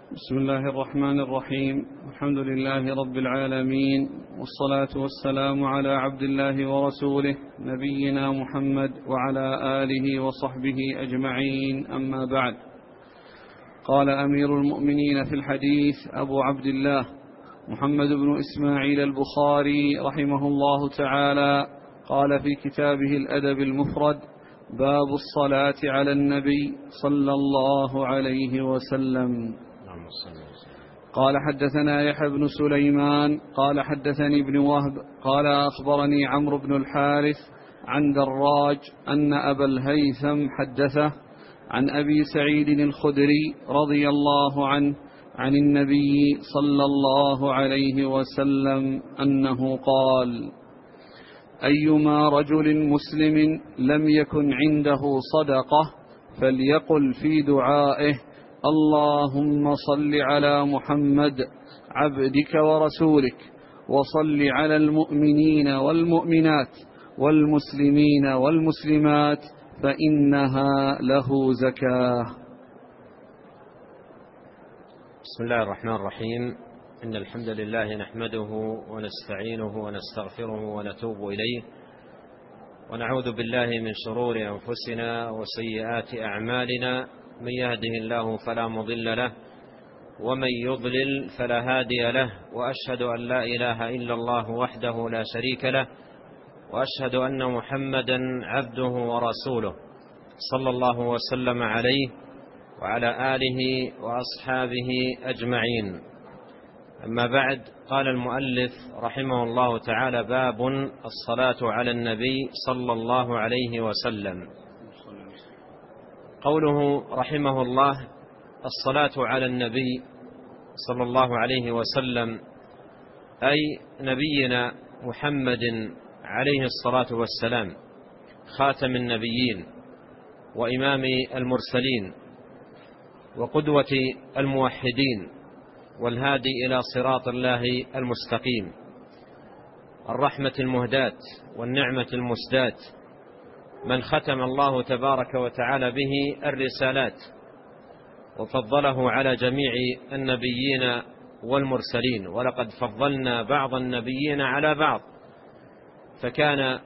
بسم الله الرحمن الرحيم. الحمد لله رب العالمين، والصلاة والسلام على عبد الله ورسوله نبينا محمد وعلى آله وصحبه أجمعين، أما بعد. قال أمير المؤمنين في الحديث أبو عبد الله محمد بن إسماعيل البخاري رحمه الله تعالى، قال في كتابه الأدب المفرد: باب الصلاة على النبي صلى الله عليه وسلم. قال حدثنا يحيى بن سليمان قال حدثني ابن وهب قال أخبرني عمرو بن الحارث عن دراج أن أبا الهيثم حدثه عن أبي سعيد الخدري رضي الله عنه عن النبي صلى الله عليه وسلم أنه قال: أيما رجل مسلم لم يكن عنده صدقة فليقل في دعائه: اللهم صل على محمد عبدك ورسولك، وصل على المؤمنين والمؤمنات والمسلمين والمسلمات، فإنها له زكاة. بسم الله الرحمن الرحيم. إن الحمد لله نحمده ونستعينه ونستغفره ونتوب إليه، ونعوذ بالله من شرور أنفسنا وسيئات أعمالنا. من يهده الله فلا مضل له، ومن يضلل فلا هادي له، وأشهد أن لا إله إلا الله وحده لا شريك له، وأشهد أن محمدا عبده ورسوله صلى الله وسلم عليه وعلى آله وأصحابه أجمعين. أما بعد، قال المؤلف رحمه الله تعالى: باب الصلاة على النبي صلى الله عليه وسلم. قوله رحمه الله الصلاة على النبي صلى الله عليه وسلم، أي نبينا محمد عليه الصلاة والسلام، خاتم النبيين وإمام المرسلين وقدوة الموحدين والهادي إلى صراط الله المستقيم، الرحمة المهداة والنعمة المسداة، من ختم الله تبارك وتعالى به الرسالات وفضله على جميع النبيين والمرسلين. ولقد فضلنا بعض النبيين على بعض، فكان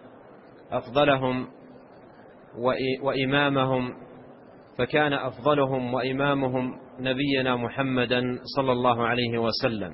أفضلهم وإمامهم نبينا محمدا صلى الله عليه وسلم.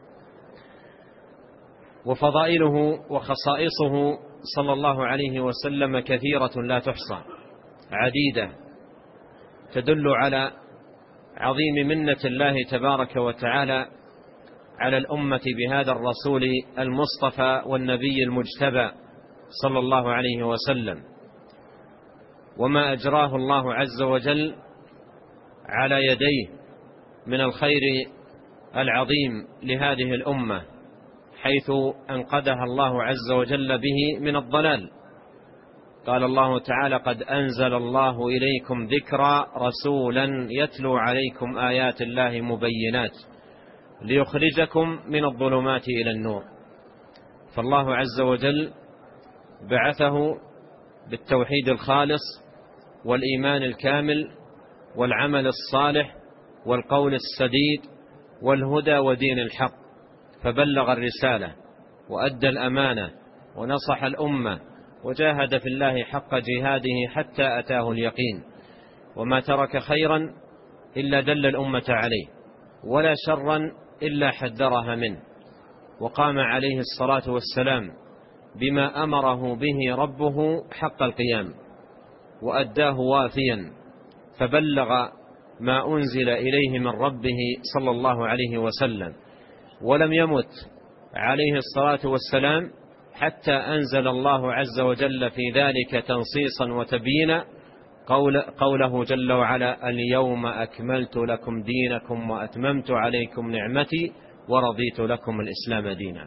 وفضائله وخصائصه صلى الله عليه وسلم كثيرة لا تحصى، عديدة، تدل على عظيم منة الله تبارك وتعالى على الأمة بهذا الرسول المصطفى والنبي المجتبى صلى الله عليه وسلم، وما أجراه الله عز وجل على يديه من الخير العظيم لهذه الأمة، حيث أنقذها الله عز وجل به من الضلال. قال الله تعالى: قد أنزل الله إليكم ذكرا رسولا يتلو عليكم آيات الله مبينات ليخرجكم من الظلمات إلى النور. فالله عز وجل بعثه بالتوحيد الخالص والإيمان الكامل والعمل الصالح والقول السديد والهدى ودين الحق، فبلغ الرسالة وأدى الأمانة ونصح الأمة وجاهد في الله حق جهاده حتى أتاه اليقين، وما ترك خيرا إلا دل الأمة عليه، ولا شرا إلا حذرها منه، وقام عليه الصلاة والسلام بما أمره به ربه حق القيام، وأداه وافيا، فبلغ ما أنزل إليه من ربه صلى الله عليه وسلم، ولم يمت عليه الصلاة والسلام حتى أنزل الله عز وجل في ذلك تنصيصا وتبيينا قوله جل وعلا: اليوم أكملت لكم دينكم وأتممت عليكم نعمتي ورضيت لكم الإسلام دينا.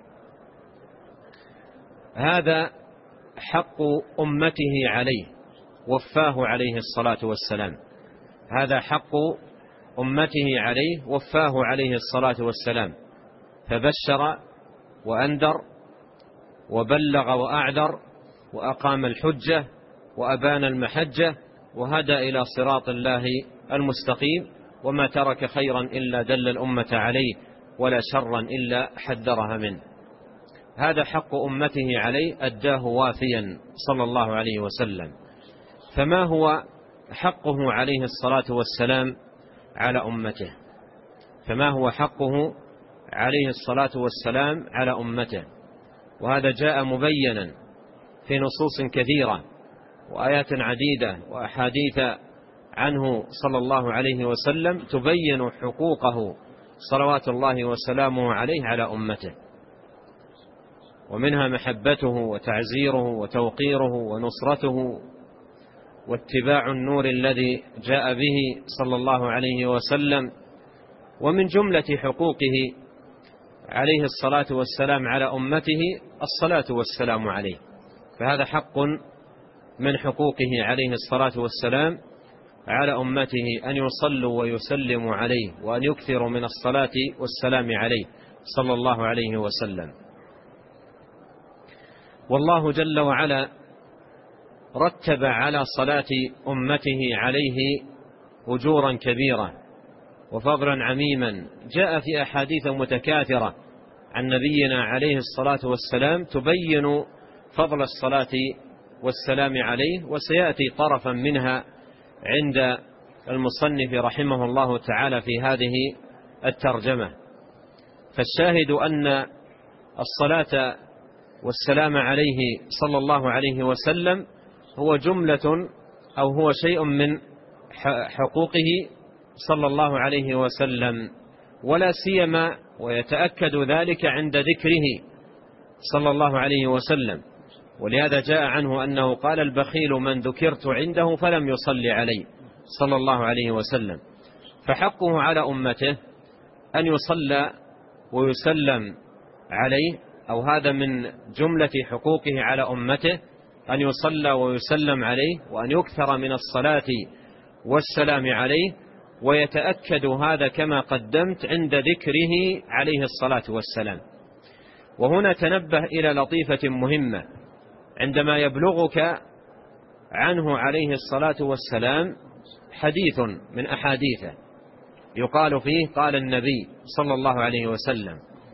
هذا حق أمته عليه، وفاه عليه الصلاة والسلام. هذا حق أمته عليه، وفاه عليه الصلاة والسلام، فبشر وأنذر وبلغ وأعذر وأقام الحجة وأبان المحجة وهدى إلى صراط الله المستقيم، وما ترك خيرا إلا دل الأمة عليه ولا شرا إلا حذرها منه. هذا حق أمته عليه أداه وافيا صلى الله عليه وسلم. فما هو حقه عليه الصلاة والسلام على أمته؟ فما هو حقه عليه الصلاة والسلام على أمته؟ وهذا جاء مبينا في نصوص كثيرة وآيات عديدة وأحاديث عنه صلى الله عليه وسلم تبين حقوقه صلوات الله وسلامه عليه على أمته، ومنها محبته وتعزيره وتوقيره ونصرته واتباع النور الذي جاء به صلى الله عليه وسلم. ومن جملة حقوقه عليه الصلاة والسلام على أمته الصلاة والسلام عليه، فهذا حق من حقوقه عليه الصلاة والسلام على أمته أن يصلوا ويسلموا عليه وأن يكثروا من الصلاة والسلام عليه صلى الله عليه وسلم. والله جل وعلا رتب على صلاة أمته عليه أجورا كبيرة وفضلا عميما، جاء في أحاديث متكاثرة عن نبينا عليه الصلاة والسلام تبين فضل الصلاة والسلام عليه، وسيأتي طرفا منها عند المصنف رحمه الله تعالى في هذه الترجمة. فالشاهد أن الصلاة والسلام عليه صلى الله عليه وسلم هو جملة أو هو شيء من حقوقه صلى الله عليه وسلم، ولا سيما ويتأكد ذلك عند ذكره صلى الله عليه وسلم. ولهذا جاء عنه أنه قال: البخيل من ذكرت عنده فلم يصلي عليه صلى الله عليه وسلم. فحقه على أمته أن يصلى ويسلم عليه، أو هذا من جملة حقوقه على أمته أن يصلى ويسلم عليه وأن يكثر من الصلاة والسلام عليه، ويتأكد هذا كما قدمت عند ذكره عليه الصلاة والسلام. وهنا تنبه إلى لطيفة مهمة: عندما يبلغك عنه عليه الصلاة والسلام حديث من أحاديثه يقال فيه قال النبي صلى الله عليه وسلم،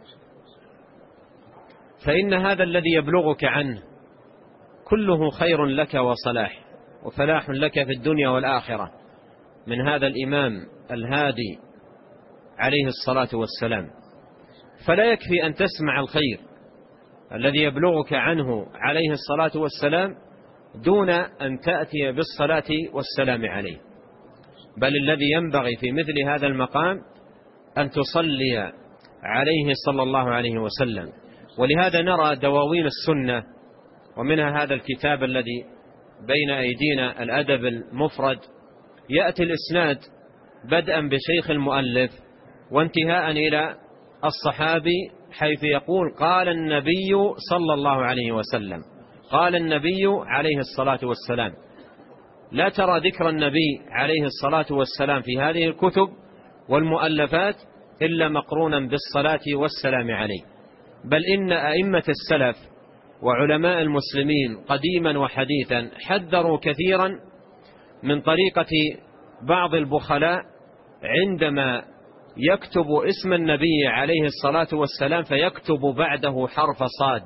فإن هذا الذي يبلغك عنه كله خير لك وصلاح وفلاح لك في الدنيا والآخرة من هذا الإمام الهادي عليه الصلاة والسلام. فلا يكفي أن تسمع الخير الذي يبلغك عنه عليه الصلاة والسلام دون أن تأتي بالصلاة والسلام عليه، بل الذي ينبغي في مثل هذا المقام أن تصلي عليه صلى الله عليه وسلم. ولهذا نرى دواوين السنة، ومنها هذا الكتاب الذي بين أيدينا الأدب المفرد، يأتي الإسناد بدءا بشيخ المؤلف وانتهاء إلى الصحابي، حيث يقول: قال النبي صلى الله عليه وسلم، قال النبي عليه الصلاة والسلام. لا ترى ذكر النبي عليه الصلاة والسلام في هذه الكتب والمؤلفات إلا مقرونا بالصلاة والسلام عليه، بل إن أئمة السلف وعلماء المسلمين قديما وحديثا حذروا كثيرا من طريقة بعض البخلاء عندما يكتب اسم النبي عليه الصلاة والسلام فيكتب بعده حرف صاد،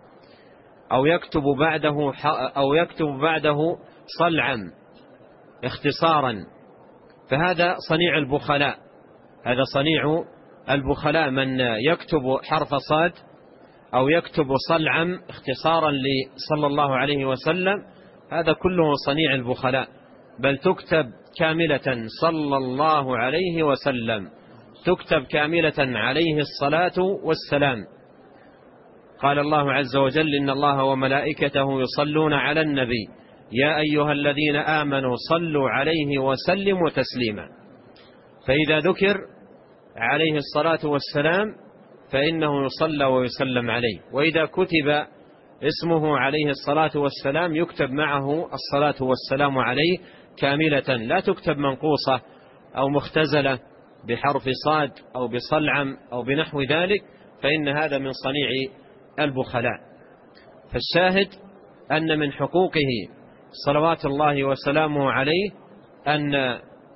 أو يكتب بعده صلعا اختصارا. فهذا صنيع البخلاء، هذا صنيع البخلاء، من يكتب حرف صاد أو يكتب صلعا اختصارا لصلى الله عليه وسلم، هذا كله صنيع البخلاء، بل تكتب كاملة صلى الله عليه وسلم، تكتب كاملة عليه الصلاة والسلام. قال الله عز وجل: إن الله وملائكته يصلون على النبي يا أيها الذين آمنوا صلوا عليه وسلموا تسليما. فإذا ذكر عليه الصلاة والسلام فإنه يصلى ويسلم عليه، وإذا كتب اسمه عليه الصلاة والسلام يكتب معه الصلاة والسلام عليه كاملة، لا تكتب منقوصة أو مختزلة بحرف صاد أو بصلعم أو بنحو ذلك، فإن هذا من صنيع البخلاء. فالشاهد أن من حقوقه صلوات الله وسلامه عليه أن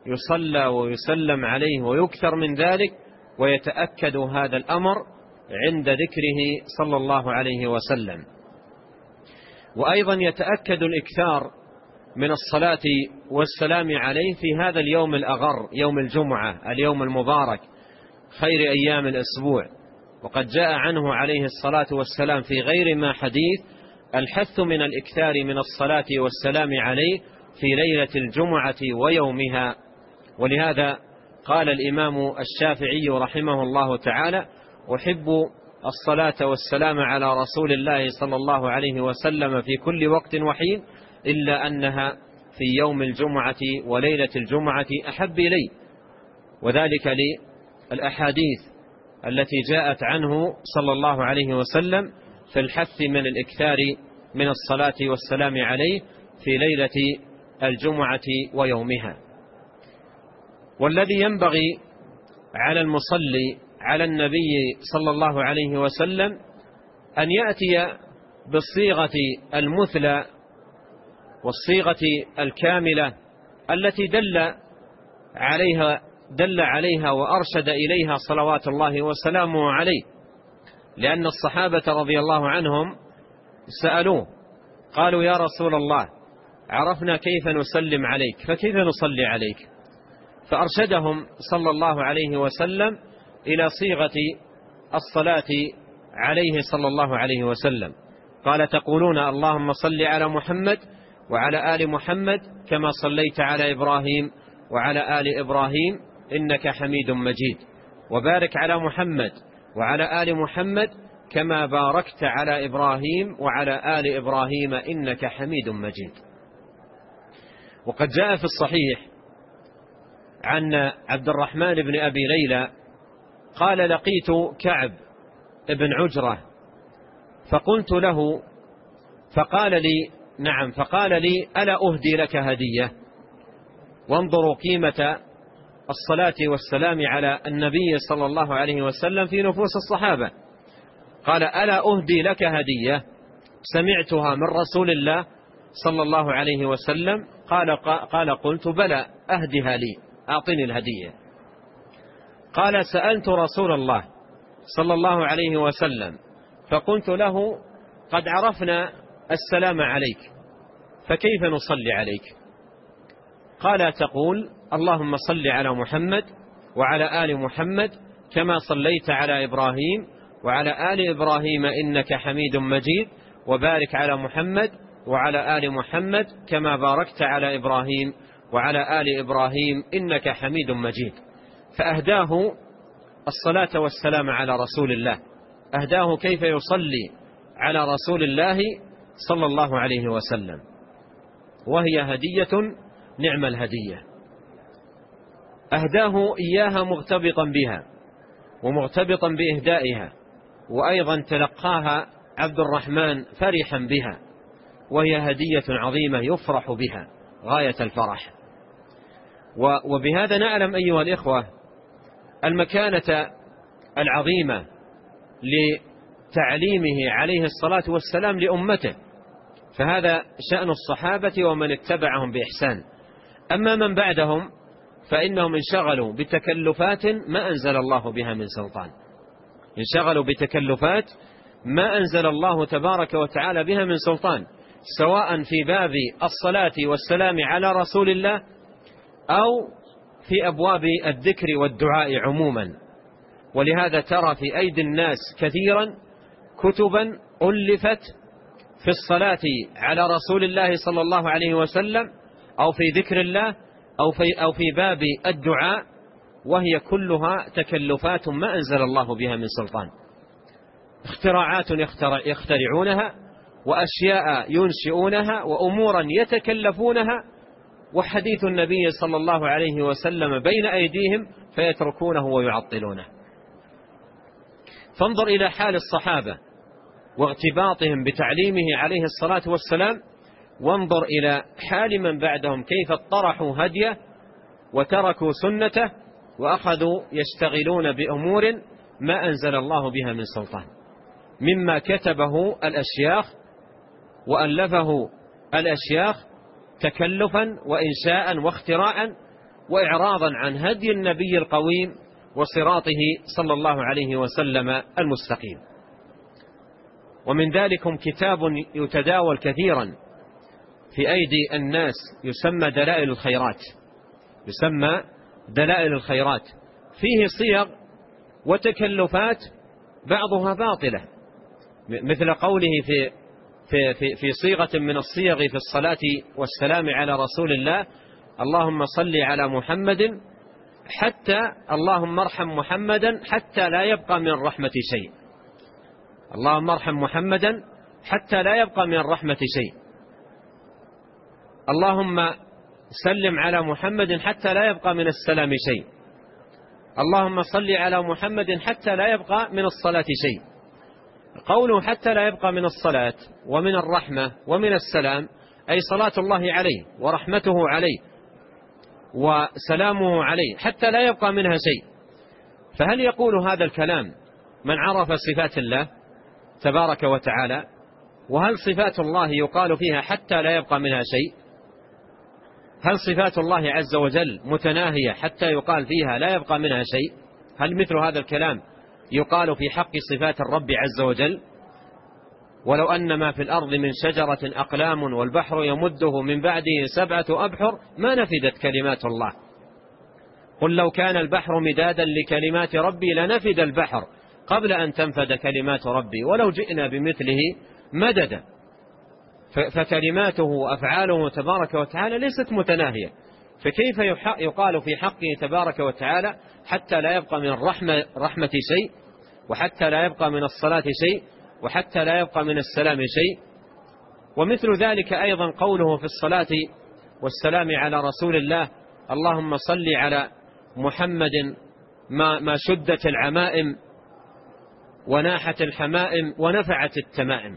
يصلى ويسلم عليه ويكثر من ذلك، ويتأكد هذا الأمر عند ذكره صلى الله عليه وسلم. وأيضا يتأكد الإكثار من الصلاة والسلام عليه في هذا اليوم الأغر، يوم الجمعة، اليوم المبارك، خير أيام الأسبوع. وقد جاء عنه عليه الصلاة والسلام في غير ما حديث الحث من الإكثار من الصلاة والسلام عليه في ليلة الجمعة ويومها. ولهذا قال الإمام الشافعي رحمه الله تعالى: أحب الصلاة والسلام على رسول الله صلى الله عليه وسلم في كل وقت وحين، إلا أنها في يوم الجمعة وليلة الجمعة أحب إلي، وذلك للأحاديث التي جاءت عنه صلى الله عليه وسلم في الحث من الإكثار من الصلاة والسلام عليه في ليلة الجمعة ويومها. والذي ينبغي على المصلي على النبي صلى الله عليه وسلم أن يأتي بالصيغة المثلى والصيغة الكاملة التي دل عليها وأرشد إليها صلوات الله وسلامه عليه، لأن الصحابة رضي الله عنهم سألوه قالوا: يا رسول الله، عرفنا كيف نسلم عليك، فكيف نصلي عليك؟ فأرشدهم صلى الله عليه وسلم إلى صيغة الصلاة عليه صلى الله عليه وسلم. قال: تقولون اللهم صل على محمد وعلى آل محمد كما صليت على إبراهيم وعلى آل إبراهيم إنك حميد مجيد، وبارك على محمد وعلى آل محمد كما باركت على إبراهيم وعلى آل إبراهيم إنك حميد مجيد. وقد جاء في الصحيح عن عبد الرحمن بن أبي ليلى قال: لقيت كعب بن عجرة فقلت له فقال لي: ألا أهدي لك هدية؟ وانظروا قيمة الصلاة والسلام على النبي صلى الله عليه وسلم في نفوس الصحابة. قال: ألا أهدي لك هدية سمعتها من رسول الله صلى الله عليه وسلم؟ قال: قلت: بلى، أهدها لي، أعطني الهدية. قال: سألت رسول الله صلى الله عليه وسلم فقلت له: قد عرفنا السلام عليك، فكيف نصلي عليك؟ قال: تقول اللهم صل على محمد وعلى آل محمد كما صليت على إبراهيم وعلى آل إبراهيم إنك حميد مجيد، وبارك على محمد وعلى آل محمد كما باركت على إبراهيم وعلى آل إبراهيم إنك حميد مجيد. فأهداه الصلاة والسلام على رسول الله، أهداه كيف يصلي على رسول الله صلى الله عليه وسلم، وهي هدية نعم الهدية. أهداه إياها مغتبطا بها ومغتبطا بإهدائها، وأيضا تلقاها عبد الرحمن فرحا بها، وهي هدية عظيمة يفرح بها غاية الفرح. وبهذا نعلم أيها الإخوة المكانة العظيمة لتعليمه عليه الصلاة والسلام لأمته، فهذا شأن الصحابة ومن اتبعهم بإحسان. أما من بعدهم فإنهم انشغلوا بتكلفات ما أنزل الله بها من سلطان، انشغلوا بتكلفات ما أنزل الله تبارك وتعالى بها من سلطان، سواء في باب الصلاة والسلام على رسول الله أو في أبواب الذكر والدعاء عموما. ولهذا ترى في أيدي الناس كثيرا كتبا ألفت في الصلاة على رسول الله صلى الله عليه وسلم أو في ذكر الله أو في باب الدعاء، وهي كلها تكلفات ما أنزل الله بها من سلطان، اختراعات يخترعونها وأشياء ينشئونها وأمورا يتكلفونها، وحديث النبي صلى الله عليه وسلم بين أيديهم فيتركونه ويعطلونه. فانظر إلى حال الصحابة واغتباطهم بتعليمه عليه الصلاة والسلام، وانظر إلى حال من بعدهم كيف اطرحوا هديه وتركوا سنته وأخذوا يشتغلون بأمور ما أنزل الله بها من سلطان، مما كتبه الأشياخ وألفه الأشياخ تكلفا وإنشاء واختراعا، وإعراضا عن هدي النبي القويم وصراطه صلى الله عليه وسلم المستقيم. ومن ذلكم كتاب يتداول كثيرا في أيدي الناس يسمى دلائل الخيرات، فيه صيغ وتكلفات بعضها باطلة، مثل قوله في صيغة من الصيغ في الصلاة والسلام على رسول الله: اللهم صل على محمد حتى اللهم ارحم محمدا حتى لا يبقى من الرحمة شيء. اللهم ارحم محمدا حتى لا يبقى من الرحمة شيء. اللهم سلم على محمد حتى لا يبقى من السلام شيء. اللهم صل على محمد حتى لا يبقى من الصلاة شيء. قوله حتى لا يبقى من الصلاة ومن الرحمة ومن السلام أي صلاة الله عليه ورحمته عليه وسلامه عليه حتى لا يبقى منها شيء. فهل يقول هذا الكلام من عرف صفات الله تبارك وتعالى؟ وهل صفات الله يقال فيها حتى لا يبقى منها شيء؟ هل صفات الله عز وجل متناهية حتى يقال فيها لا يبقى منها شيء؟ هل مثل هذا الكلام يقال في حق صفات الرب عز وجل؟ ولو أن ما في الأرض من شجرة أقلام والبحر يمده من بعده 7 أبحر ما نفدت كلمات الله. قل لو كان البحر مدادا لكلمات ربي لنفد البحر قبل أن تنفد كلمات ربي ولو جئنا بمثله مددا. فكلماته وأفعاله تبارك وتعالى ليست متناهية، فكيف يقال في حقه تبارك وتعالى حتى لا يبقى من الرحمة شيء، وحتى لا يبقى من الصلاة شيء، وحتى لا يبقى من السلام شيء؟ ومثل ذلك أيضا قوله في الصلاة والسلام على رسول الله: اللهم صل على محمد ما شدت العمائم وناحت الحمائم ونفعت التمائم.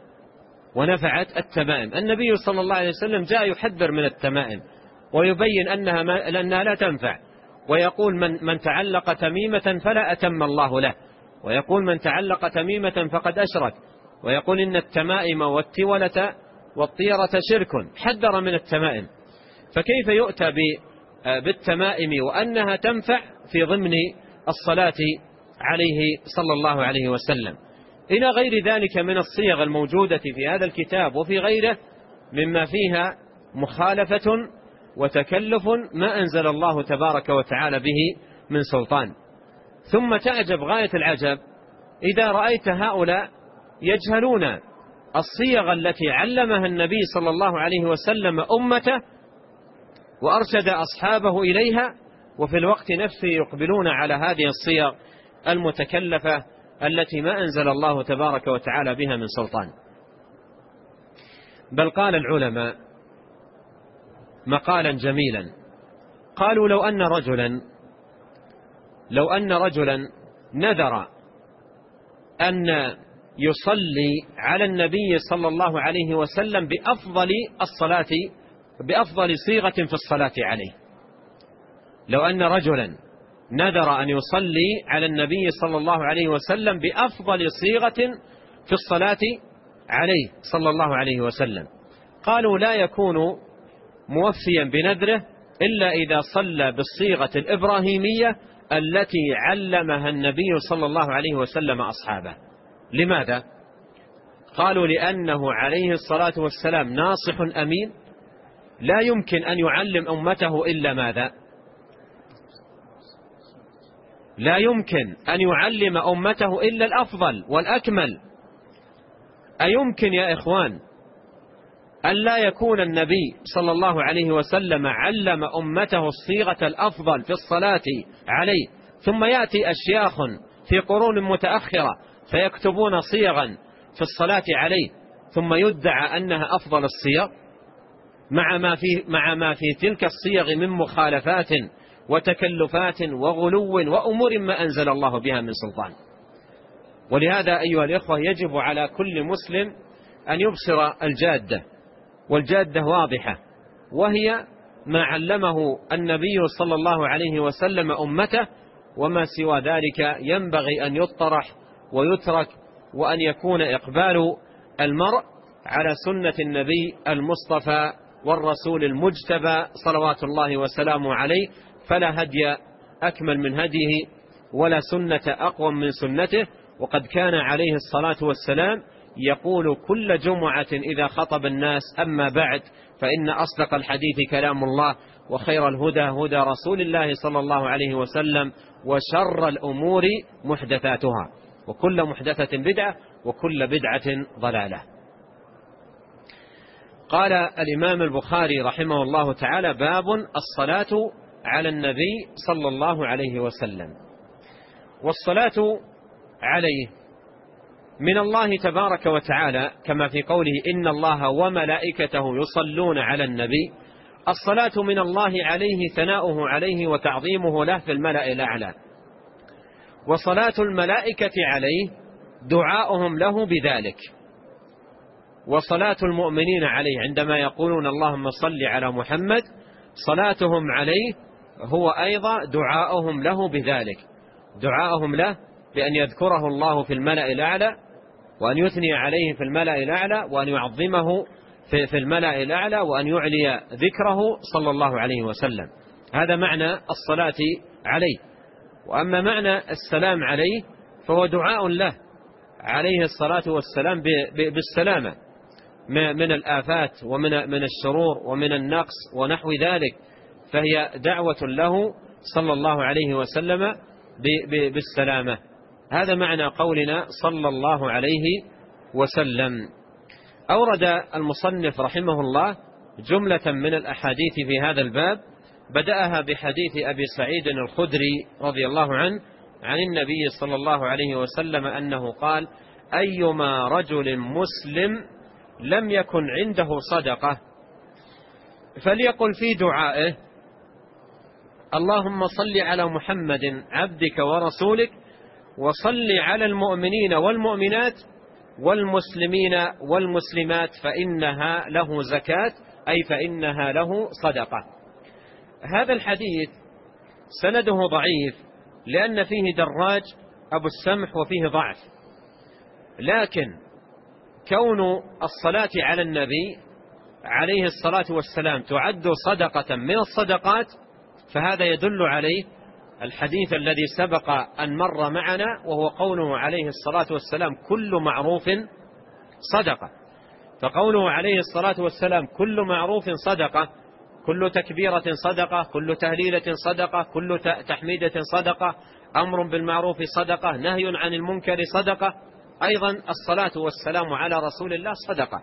النبي صلى الله عليه وسلم جاء يحذر من التمائم ويبين أنها لا تنفع، ويقول من تعلق تميمة فلا أتم الله له، ويقول من تعلق تميمة فقد أشرك، ويقول إن التمائم والتولة والطيرة شرك، حذر من التمائم. فكيف يؤتى بالتمائم وأنها تنفع في ضمن الصلاة عليه صلى الله عليه وسلم؟ إلى غير ذلك من الصيغ الموجودة في هذا الكتاب وفي غيره مما فيها مخالفة وتكلف ما أنزل الله تبارك وتعالى به من سلطان. ثم تعجب غاية العجب إذا رأيت هؤلاء يجهلون الصيغ التي علمها النبي صلى الله عليه وسلم أمته وأرشد أصحابه إليها، وفي الوقت نفسه يقبلون على هذه الصيغ المتكلفة التي ما أنزل الله تبارك وتعالى بها من سلطان. بل قال العلماء مقالا جميلا، قالوا لو أن رجلا نذر أن يصلي على النبي صلى الله عليه وسلم بأفضل صيغة في الصلاة عليه، لو أن رجلا نذر أن يصلي على النبي صلى الله عليه وسلم بأفضل صيغة في الصلاة عليه صلى الله عليه وسلم، قالوا لا يكون موفيا بنذره إلا إذا صلى بالصيغة الإبراهيمية التي علمها النبي صلى الله عليه وسلم أصحابه. لماذا؟ قالوا لأنه عليه الصلاة والسلام ناصح أمين، لا يمكن أن يعلم أمته إلا ماذا؟ لا يمكن أن يعلم أمته إلا الأفضل والأكمل. أيمكن يا إخوان أن لا يكون النبي صلى الله عليه وسلم علم أمته الصيغة الأفضل في الصلاة عليه، ثم يأتي أشياخ في قرون متأخرة فيكتبون صيغا في الصلاة عليه ثم يدعى أنها أفضل الصيغ، مع ما في تلك الصيغ من مخالفات وتكلفات وغلو وأمور ما أنزل الله بها من سلطان. ولهذا أيها الإخوة يجب على كل مسلم أن يبصر الجادة، والجادة واضحة، وهي ما علمه النبي صلى الله عليه وسلم أمته، وما سوى ذلك ينبغي أن يطرح ويترك، وأن يكون إقبال المرء على سنة النبي المصطفى والرسول المجتبى صلوات الله وسلامه عليه فلا هدي أكمل من هديه ولا سنة أقوم من سنته. وقد كان عليه الصلاة والسلام يقول كل جمعة إذا خطب الناس: أما بعد، فإن أصدق الحديث كلام الله، وخير الهدى هدى رسول الله صلى الله عليه وسلم، وشر الأمور محدثاتها، وكل محدثة بدعة، وكل بدعة ضلالة. قال الإمام البخاري رحمه الله تعالى: باب الصلاة على النبي صلى الله عليه وسلم. والصلاة عليه من الله تبارك وتعالى، كما في قوله: إن الله وملائكته يصلون على النبي. الصلاة من الله عليه ثناؤه عليه وتعظيمه له في الملأ الأعلى، وصلاة الملائكة عليه دعاؤهم له بذلك، وصلاة المؤمنين عليه عندما يقولون اللهم صل على محمد، صلاتهم عليه هو أيضا دعاؤهم له بذلك، دعاؤهم له بأن يذكره الله في الملأ الأعلى، وأن يثني عليه في الملأ الأعلى، وأن يعظمه في الملأ الأعلى، وأن يعلي ذكره صلى الله عليه وسلم. هذا معنى الصلاة عليه. وأما معنى السلام عليه فهو دعاء له عليه الصلاة والسلام بالسلامة من الآفات ومن الشرور ومن النقص ونحو ذلك، فهي دعوة له صلى الله عليه وسلم بالسلامة. هذا معنى قولنا صلى الله عليه وسلم. أورد المصنف رحمه الله جملة من الأحاديث في هذا الباب، بدأها بحديث أبي سعيد الخدري رضي الله عنه عن النبي صلى الله عليه وسلم أنه قال: أيما رجل مسلم لم يكن عنده صدقة فليقل في دعائه: اللهم صل على محمد عبدك ورسولك، وصل على المؤمنين والمؤمنات والمسلمين والمسلمات، فإنها له زكاة، أي فإنها له صدقة. هذا الحديث سنده ضعيف لأن فيه دراج أبو السمح وفيه ضعف، لكن كون الصلاة على النبي عليه الصلاة والسلام تعد صدقة من الصدقات، فهذا يدل عليه الحديث الذي سبق أن مر معنا، وهو قوله عليه الصلاة والسلام: كل معروف صدقة. فقوله عليه الصلاة والسلام: كل معروف صدقة، كل تكبيرة صدقة، كل تهليلة صدقة، كل تحميدة صدقة، أمر بالمعروف صدقة، نهي عن المنكر صدقة. أيضا الصلاة والسلام على رسول الله صدقة.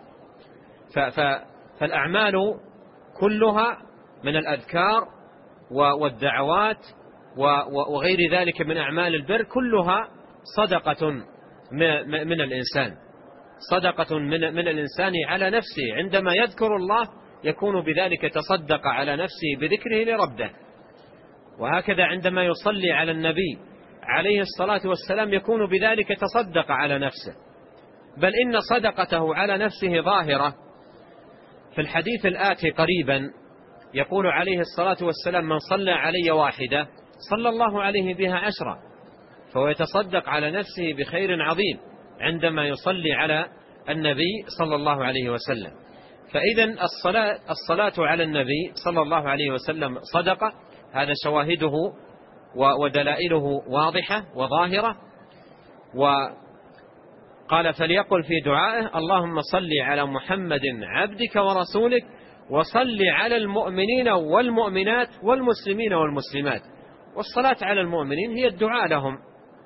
فالأعمال كلها من الأذكار والدعوات وغير ذلك من أعمال البر كلها صدقة من الإنسان، صدقة من الإنسان على نفسه. عندما يذكر الله يكون بذلك تصدق على نفسه بذكره لربه، وهكذا عندما يصلي على النبي عليه الصلاة والسلام يكون بذلك تصدق على نفسه، بل إن صدقته على نفسه ظاهرة. في الحديث الآتي قريبا يقول عليه الصلاة والسلام: من صلى علي واحدة صلى الله عليه بها 10، فهو يتصدق على نفسه بخير عظيم عندما يصلي على النبي صلى الله عليه وسلم. فإذا الصلاة على النبي صلى الله عليه وسلم صدقة، هذا شواهده ودلائله واضحة وظاهرة. وقال: فليقل في دعائه: اللهم صل على محمد عبدك ورسولك، وصل على المؤمنين والمؤمنات والمسلمين والمسلمات. والصلاة على المؤمنين هي الدعاء لهم.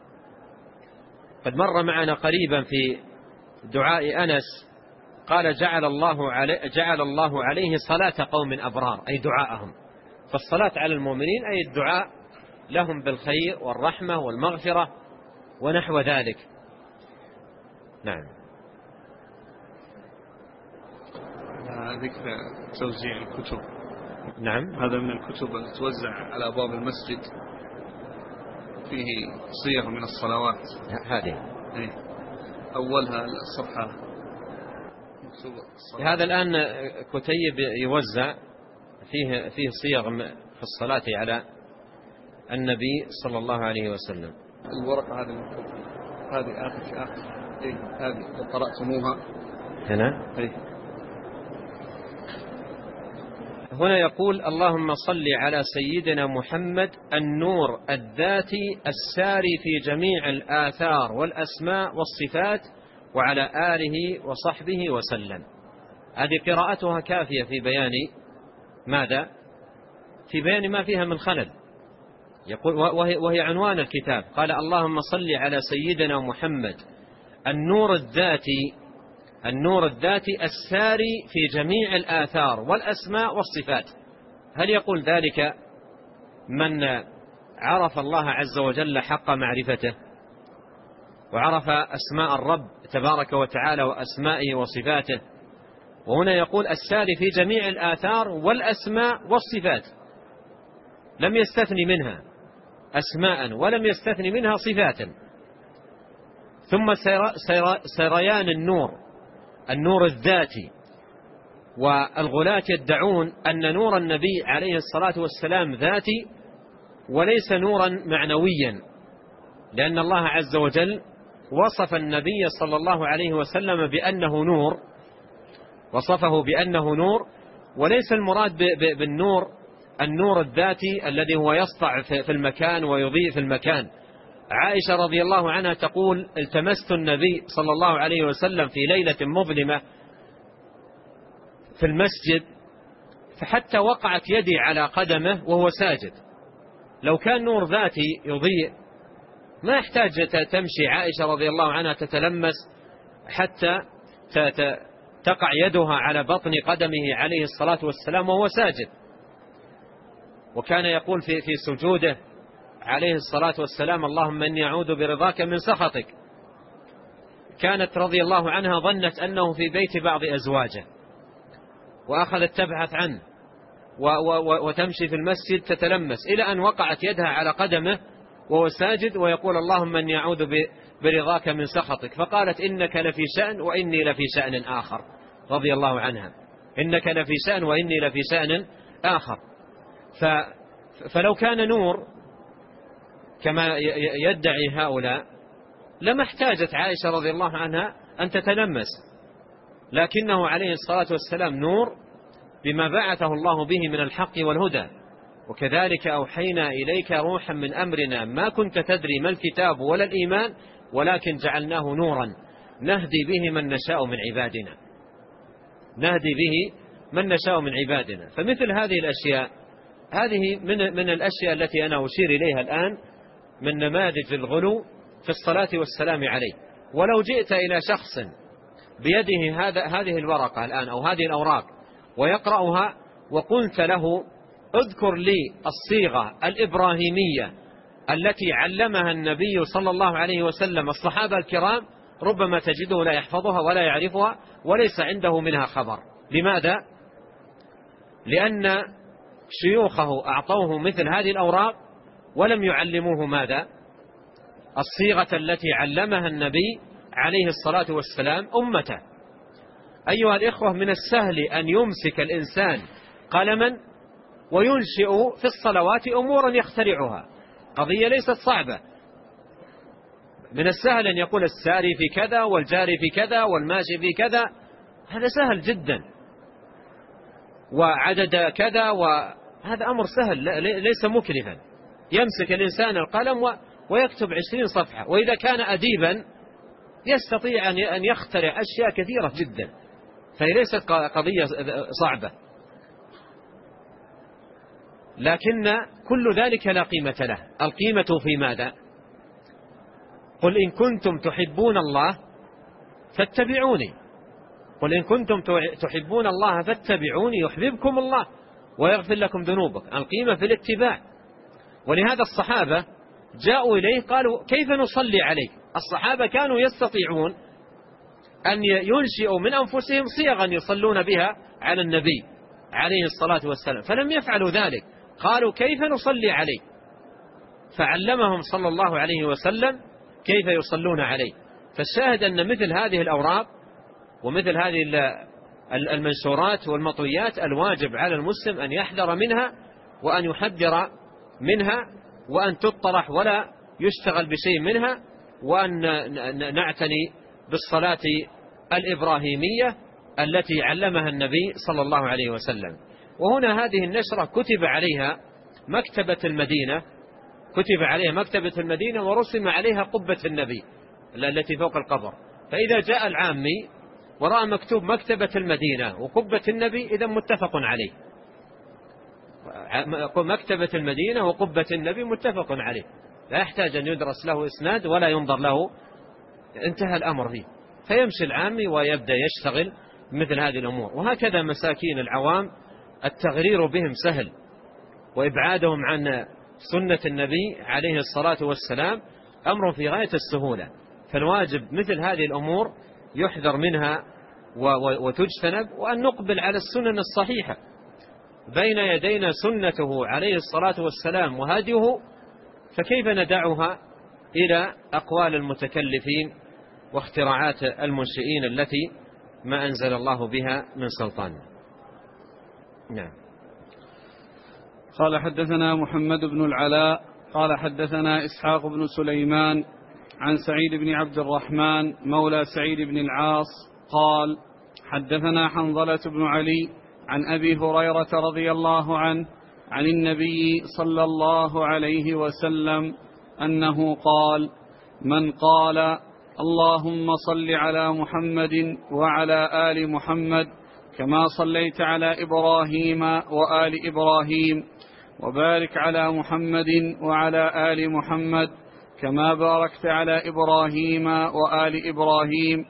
قد مر معنا قريبا في دعاء أنس قال: جعل الله عليه صلاة قوم أبرار، أي دعاءهم. فالصلاة على المؤمنين أي الدعاء لهم بالخير والرحمة والمغفرة ونحو ذلك. نعم. ذكر توزيع الكتب. نعم. هذا من الكتب التي توزع على أبواب المسجد، فيه صيغ من الصلوات. هذه أولها الصفحة. هذا الآن كتيب يوزع فيه صيغ في الصلاة على النبي صلى الله عليه وسلم. الورقة هذه المكتوبة، هذه آخر هذه قرأتموها هنا. هنا يقول اللهم صل على سيدنا محمد النور الذاتي الساري في جميع الآثار والأسماء والصفات وعلى آله وصحبه وسلم. هذه قراءتها كافية في بيان ماذا؟ في بيان ما فيها من خلل. يقول وهي عنوان الكتاب. قال اللهم صل على سيدنا محمد النور الذاتي الساري في جميع الآثار والأسماء والصفات. هل يقول ذلك من عرف الله عز وجل حق معرفته وعرف أسماء الرب تبارك وتعالى وأسمائه وصفاته؟ وهنا يقول الساري في جميع الآثار والأسماء والصفات، لم يستثني منها أسماء ولم يستثني منها صفات. ثم سريان النور الذاتي. والغلاة يدعون أن نور النبي عليه الصلاة والسلام ذاتي وليس نورا معنويا، لأن الله عز وجل وصف النبي صلى الله عليه وسلم بأنه نور، وصفه بأنه نور، وليس المراد بالنور النور الذاتي الذي هو يسطع في المكان ويضيء في المكان. عائشة رضي الله عنها تقول التمست النبي صلى الله عليه وسلم في ليلة مظلمة في المسجد فحتى وقعت يدي على قدمه وهو ساجد. لو كان نور ذاتي يضيء ما يحتاج تمشي عائشة رضي الله عنها تتلمس حتى تقع يدها على بطن قدمه عليه الصلاة والسلام وهو ساجد. وكان يقول في سجوده عليه الصلاة والسلام اللهم إني أعوذ برضاك من سخطك. كانت رضي الله عنها ظنت أنه في بيت بعض أزواجه وأخذت تبحث عنه وتمشي في المسجد تتلمس إلى أن وقعت يدها على قدمه وهو ساجد ويقول اللهم إني أعوذ برضاك من سخطك. فقالت إنك لفي شأن وإني لفي شأن آخر رضي الله عنها، إنك لفي شأن وإني لفي شأن آخر. فلو كان نور كما يدعي هؤلاء لما احتاجت عائشة رضي الله عنها أن تتلمس، لكنه عليه الصلاة والسلام نور بما بعثه الله به من الحق والهدى. وكذلك أوحينا إليك روحا من أمرنا ما كنت تدري ما الكتاب ولا الإيمان ولكن جعلناه نورا نهدي به من نشاء من عبادنا، نهدي به من نشاء من عبادنا. فمثل هذه الأشياء هذه من الأشياء التي أنا أشير إليها الآن من نماذج الغلو في الصلاة والسلام عليه. ولو جئت إلى شخص بيده هذه الورقة الآن أو هذه الأوراق ويقرأها وقلت له اذكر لي الصيغة الإبراهيمية التي علمها النبي صلى الله عليه وسلم الصحابة الكرام، ربما تجده لا يحفظها ولا يعرفها وليس عنده منها خبر. لماذا؟ لأن شيوخه أعطوه مثل هذه الأوراق ولم يعلموه ماذا؟ الصيغة التي علمها النبي عليه الصلاة والسلام أمته. أيها الإخوة، من السهل أن يمسك الإنسان قلما وينشئ في الصلوات أمورا يخترعها، قضية ليست صعبة. من السهل أن يقول الساري في كذا والجاري في كذا والماشي في كذا، هذا سهل جدا، وعدد كذا، وهذا أمر سهل ليس مكلفا. يمسك الإنسان القلم ويكتب 20 صفحة، وإذا كان أديبا يستطيع أن يخترع أشياء كثيرة جدا، فهي ليست قضية صعبة. لكن كل ذلك لا قيمة له. القيمة في ماذا؟ قل إن كنتم تحبون الله فاتبعوني، قل إن كنتم تحبون الله فاتبعوني يحببكم الله ويغفر لكم ذنوبكم. القيمة في الاتباع. ولهذا الصحابة جاءوا إليه قالوا كيف نصلي عليك؟ الصحابة كانوا يستطيعون أن ينشئوا من أنفسهم صيغا يصلون بها على النبي عليه الصلاة والسلام، فلم يفعلوا ذلك. قالوا كيف نصلي عليك؟ فعلمهم صلى الله عليه وسلم كيف يصلون عليه. فالشاهد أن مثل هذه الأوراق ومثل هذه المنشورات والمطويات الواجب على المسلم أن يحذر منها وأن يحذر منها وأن تطرح ولا يشتغل بشيء منها، وأن نعتني بالصلاة الإبراهيمية التي علمها النبي صلى الله عليه وسلم. وهنا هذه النشرة كتب عليها مكتبة المدينة ورسم عليها قبة النبي التي فوق القبر. فإذا جاء العامي ورأى مكتوب مكتبة المدينة وقبة النبي إذا متفق عليه، مكتبة المدينة وقبة النبي متفق عليه، لا يحتاج أن يدرس له إسناد ولا ينظر له، انتهى الأمر فيه. فيمشي العامي ويبدأ يشتغل مثل هذه الأمور. وهكذا مساكين العوام التغرير بهم سهل، وإبعادهم عن سنة النبي عليه الصلاة والسلام أمر في غاية السهولة. فالواجب مثل هذه الأمور يحذر منها وتجتنب، وأن نقبل على السنن الصحيحة. بين يدينا سنته عليه الصلاة والسلام وهديه، فكيف ندعها إلى أقوال المتكلفين واختراعات المنشئين التي ما أنزل الله بها من سلطان. نعم. قال حدثنا محمد بن العلاء قال حدثنا إسحاق بن سليمان عن سعيد بن عبد الرحمن مولى سعيد بن العاص قال حدثنا حنظلة بن علي عن أبي هريرة رضي الله عنه عن النبي صلى الله عليه وسلم أنه قال: من قال اللهم صل على محمد وعلى آل محمد كما صليت على إبراهيم وآل إبراهيم، وبارك على محمد وعلى آل محمد كما باركت على إبراهيم وآل إبراهيم،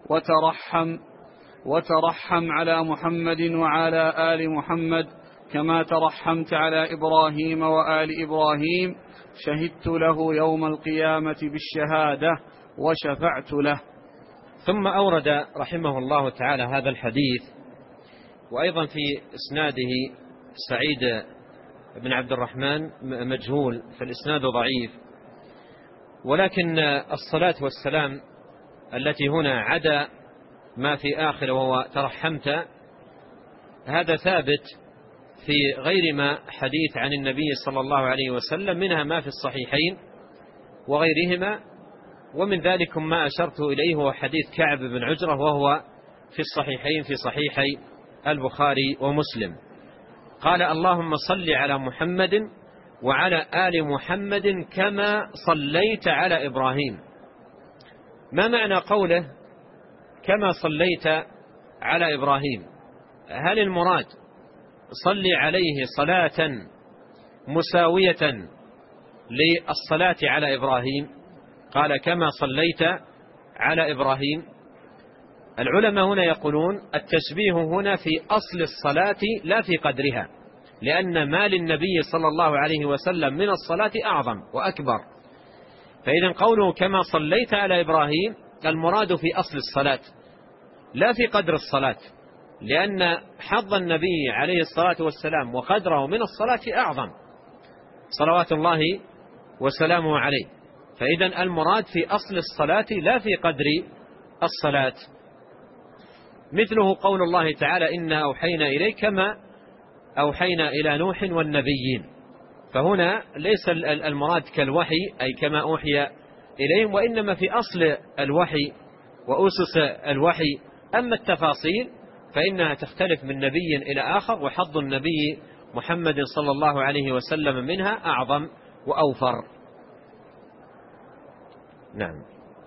وترحم على محمد وعلى آل محمد كما ترحمت على إبراهيم وآل إبراهيم، شهدت له يوم القيامة بالشهادة وشفعت له. ثم أورد رحمه الله تعالى هذا الحديث، وأيضا في إسناده سعيد بن عبد الرحمن مجهول، فالإسناد ضعيف، ولكن الصلاة والسلام التي هنا عدا ما في آخر وهو ترحمت، هذا ثابت في غير ما حديث عن النبي صلى الله عليه وسلم، منها ما في الصحيحين وغيرهما، ومن ذلك ما أشرت إليه هو حديث كعب بن عجرة، وهو في الصحيحين في صحيحي البخاري ومسلم. قال: اللهم صل على محمد وعلى آل محمد كما صليت على إبراهيم. ما معنى قوله كما صليت على إبراهيم؟ هل المراد صل عليه صلاة مساوية للصلاة على إبراهيم؟ قال كما صليت على إبراهيم. العلماء هنا يقولون التشبيه هنا في أصل الصلاة لا في قدرها، لأن ما للنبي صلى الله عليه وسلم من الصلاة أعظم وأكبر. فإذا قوله كما صليت على إبراهيم المراد في أصل الصلاة لا في قدر الصلاة، لأن حظ النبي عليه الصلاة والسلام وقدره من الصلاة أعظم صلوات الله وسلامه عليه. فإذا المراد في أصل الصلاة لا في قدر الصلاة. مثله قول الله تعالى: إنا أوحينا إليك كما أوحينا إلى نوح والنبيين. فهنا ليس المراد كالوحي أي كما أوحي إليهم، وإنما في أصل الوحي وأسس الوحي. أما التفاصيل فإنها تختلف من نبي إلى آخر، وحظ النبي محمد صلى الله عليه وسلم منها أعظم وأوفر. نعم.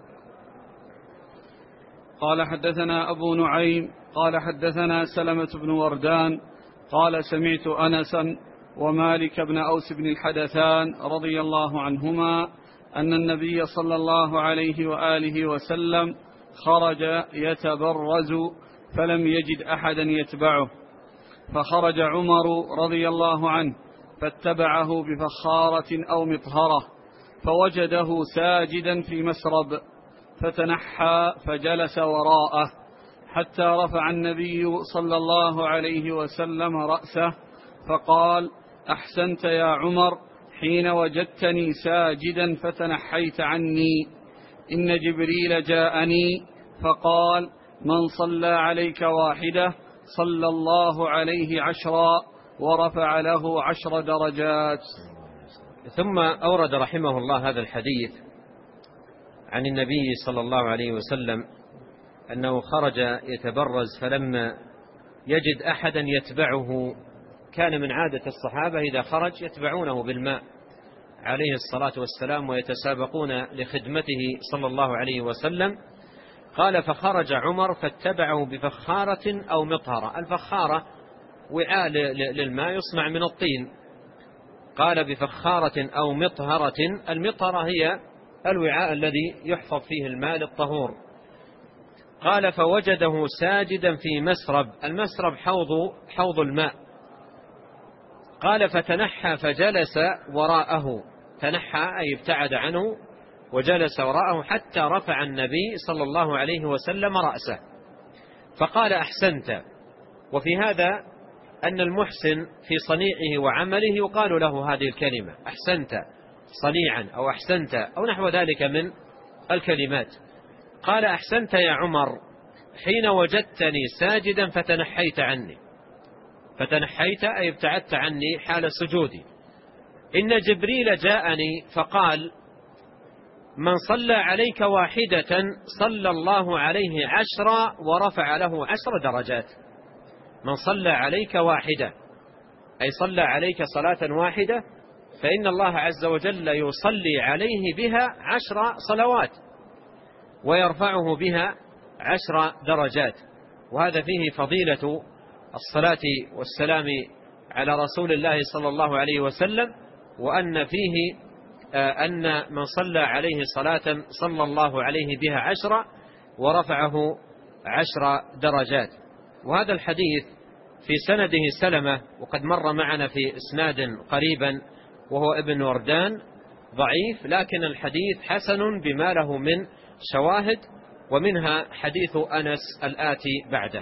قال حدثنا أبو نعيم قال حدثنا سلمة بن وردان قال سمعت أنسا ومالك بن أوس بن الحدثان رضي الله عنهما أن النبي صلى الله عليه وآله وسلم خرج يتبرز فلم يجد أحدا يتبعه، فخرج عمر رضي الله عنه فاتبعه بفخارة أو مطهرة، فوجده ساجدا في مسرب، فتنحى فجلس وراءه حتى رفع النبي صلى الله عليه وسلم رأسه فقال: أحسنت يا عمر حين وجدتني ساجدا فتنحيت عني. إن جبريل جاءني فقال: من صلى عليك واحدة صلى الله عليه 10 ورفع له 10 درجات. ثم أورد رحمه الله هذا الحديث عن النبي صلى الله عليه وسلم أنه خرج يتبرز فلما يجد أحدا يتبعه كان من عادة الصحابة إذا خرج يتبعونه بالماء عليه الصلاة والسلام ويتسابقون لخدمته صلى الله عليه وسلم. قال فخرج عمر فاتبعه بفخارة أو مطهرة. الفخارة وعاء للماء يصنع من الطين. قال بفخارة أو مطهرة. المطهرة هي الوعاء الذي يحفظ فيه الماء للطهور. قال فوجده ساجدا في مسرب. المسرب حوض الماء. قال فتنحى فجلس وراءه. تنحى أي ابتعد عنه وجلس وراءه حتى رفع النبي صلى الله عليه وسلم رأسه فقال أحسنت. وفي هذا أن المحسن في صنيعه وعمله يقال له هذه الكلمة أحسنت صنيعا أو أحسنت أو نحو ذلك من الكلمات. قال أحسنت يا عمر حين وجدتني ساجدا فتنحيت عني. فتنحيت أي ابتعدت عني حال سجودي. إن جبريل جاءني فقال من صلى عليك واحدة صلى الله عليه 10 ورفع له 10 درجات. من صلى عليك واحدة أي صلى عليك صلاة واحدة فإن الله عز وجل يصلي عليه بها 10 صلوات ويرفعه بها 10 درجات. وهذا فيه فضيلة الصلاة والسلام على رسول الله صلى الله عليه وسلم، وأن فيه أن من صلى عليه صلاة صلى الله عليه بها 10 ورفعه 10 درجات. وهذا الحديث في سنده سلمة، وقد مر معنا في إسناد قريبا وهو ابن وردان ضعيف، لكن الحديث حسن بما له من شواهد، ومنها حديث أنس الآتي بعده.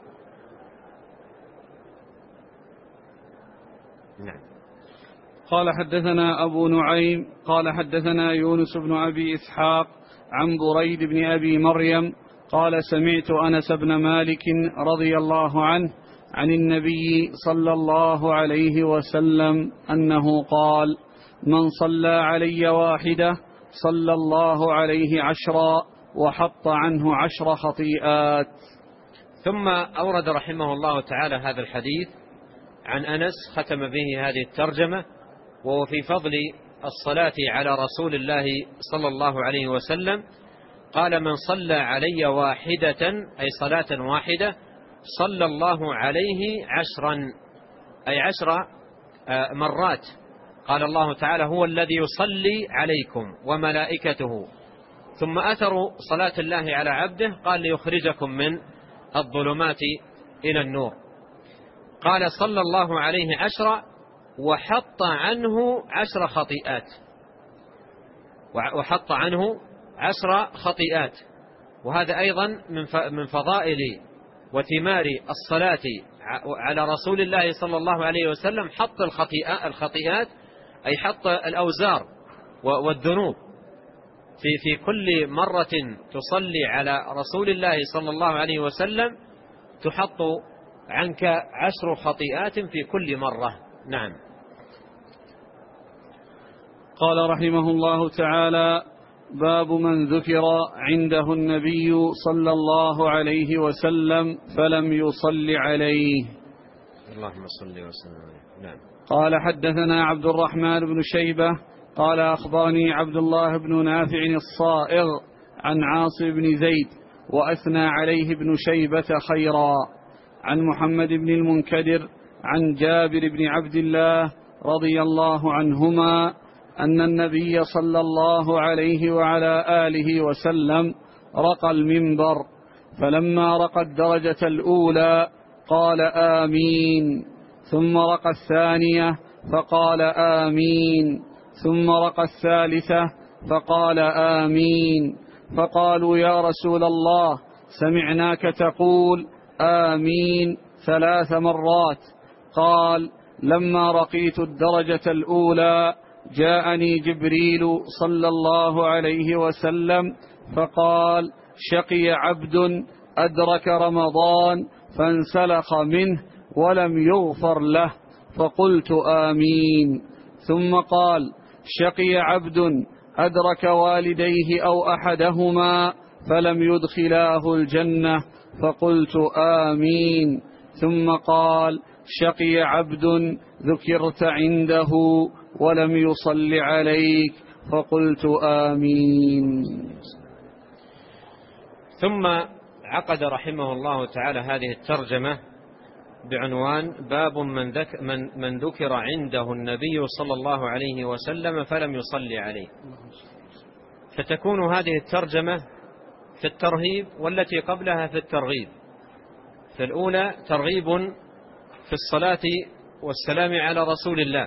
نعم. قال حدثنا أبو نعيم قال حدثنا يونس بن أبي إسحاق عن بريد بن أبي مريم قال سمعت أنس بن مالك رضي الله عنه عن النبي صلى الله عليه وسلم أنه قال من صلى علي واحدة صلى الله عليه 10 وحط عنه 10 خطيئات. ثم أورد رحمه الله تعالى هذا الحديث عن أنس، ختم به هذه الترجمة، وهو في فضل الصلاة على رسول الله صلى الله عليه وسلم. قال من صلى علي واحدة أي صلاة واحدة صلى الله عليه 10 أي 10 مرات. قال الله تعالى هو الذي يصلي عليكم وملائكته. ثم أثر صلاة الله على عبده قال ليخرجكم من الظلمات إلى النور. قال صلى الله عليه 10 وحط عنه 10 خطيئات. وحط عنه 10 خطيئات. وهذا أيضا من فضائل وثمار الصلاة على رسول الله صلى الله عليه وسلم، حط الخطيئات أي حط الأوزار والذنوب. في كل مرة تصلي على رسول الله صلى الله عليه وسلم تحط عنك 10 خطيئات في كل مرة. نعم. قال رحمه الله تعالى باب من ذكر عنده النبي صلى الله عليه وسلم فلم يصل عليه. اللهم صل وسلم عليه. نعم. قال حدثنا عبد الرحمن بن شيبة قال أخبرني عبد الله بن نافع الصائغ عن عاصم بن زيد وأثنى عليه ابن شيبة خيرا عن محمد بن المنكدر عن جابر بن عبد الله رضي الله عنهما أن النبي صلى الله عليه وعلى آله وسلم رقى المنبر، فلما رقى الدرجة الأولى قال آمين، ثم رقى الثانية فقال آمين، ثم رقى الثالثة فقال آمين. فقالوا يا رسول الله سمعناك تقول آمين 3 مرات. قال لما رقيت الدرجة الأولى جاءني جبريل صلى الله عليه وسلم فقال شقي عبد أدرك رمضان فانسلخ منه ولم يغفر له، فقلت آمين. ثم قال شقي عبد أدرك والديه أو أحدهما فلم يدخلاه الجنة، فقلت آمين. ثم قال شقي عبد ذكرت عنده ولم يصل عليك فقلت آمين. ثم عقد رحمه الله تعالى هذه الترجمة بعنوان باب من ذكر عنده النبي صلى الله عليه وسلم فلم يصلي عليه. فتكون هذه الترجمة في الترهيب والتي قبلها في الترغيب. في الأولى ترغيب في الصلاة والسلام على رسول الله،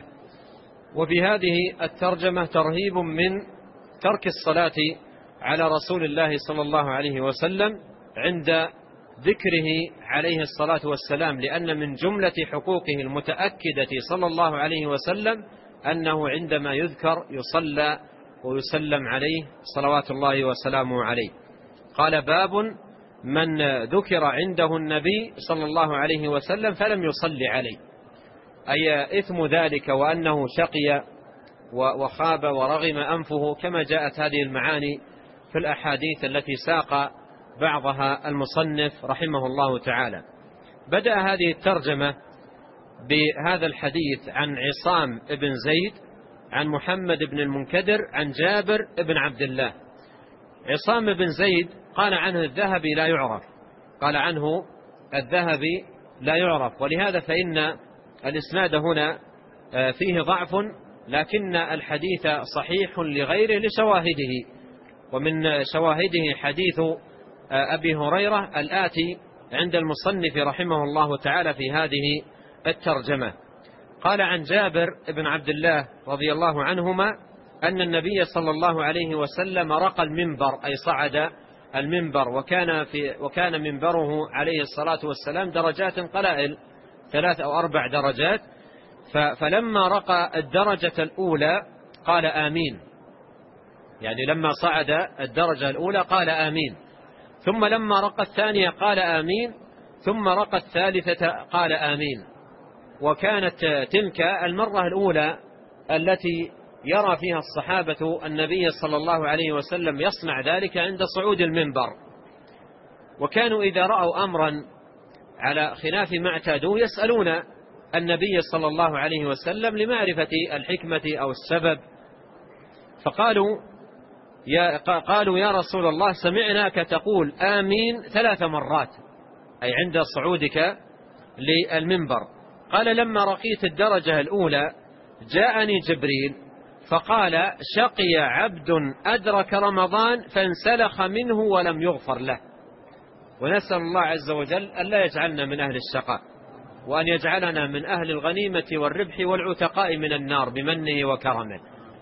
وفي هذه الترجمة ترهيب من ترك الصلاة على رسول الله صلى الله عليه وسلم عند ذكره عليه الصلاة والسلام، لأن من جملة حقوقه المتأكدة صلى الله عليه وسلم أنه عندما يذكر يصلى ويسلم عليه صلوات الله وسلامه عليه. قال باب من ذكر عنده النبي صلى الله عليه وسلم فلم يصلي عليه، أي إثم ذلك وأنه شقي وخاب ورغم أنفه، كما جاءت هذه المعاني في الأحاديث التي ساق بعضها المصنف رحمه الله تعالى. بدأ هذه الترجمة بهذا الحديث عن عصام بن زيد عن محمد بن المنكدر عن جابر بن عبد الله. عصام بن زيد قال عنه الذهبي لا يعرف، قال عنه الذهبي لا يعرف، ولهذا فإن الإسناد هنا فيه ضعف، لكن الحديث صحيح لغيره لشواهده، ومن شواهده حديث أبي هريرة الآتي عند المصنف رحمه الله تعالى في هذه الترجمة. قال عن جابر بن عبد الله رضي الله عنهما أن النبي صلى الله عليه وسلم رقى المنبر، أي صعد المنبر، وكان منبره عليه الصلاة والسلام درجات قلائل 3 أو 4 درجات، فلما رقى الدرجة الأولى قال آمين، يعني لما صعد الدرجة الأولى قال آمين، ثم لما رقى الثانية قال آمين، ثم رقى الثالثة قال آمين. وكانت تلك المرة الأولى التي يرى فيها الصحابة النبي صلى الله عليه وسلم يصنع ذلك عند صعود المنبر، وكانوا إذا رأوا أمرا على خلاف ما اعتادوه يسألون النبي صلى الله عليه وسلم لمعرفة الحكمة أو السبب، فقالوا يا رسول الله سمعناك تقول آمين 3 مرات، أي عند صعودك للمنبر. قال لما رقيت الدرجة الأولى جاءني جبريل فقال شقي عبد أدرك رمضان فانسلخ منه ولم يغفر له. ونسأل الله عز وجل ألا يجعلنا من أهل الشقاء، وأن يجعلنا من أهل الغنيمة والربح والعتقاء من النار بمنه وكرمه.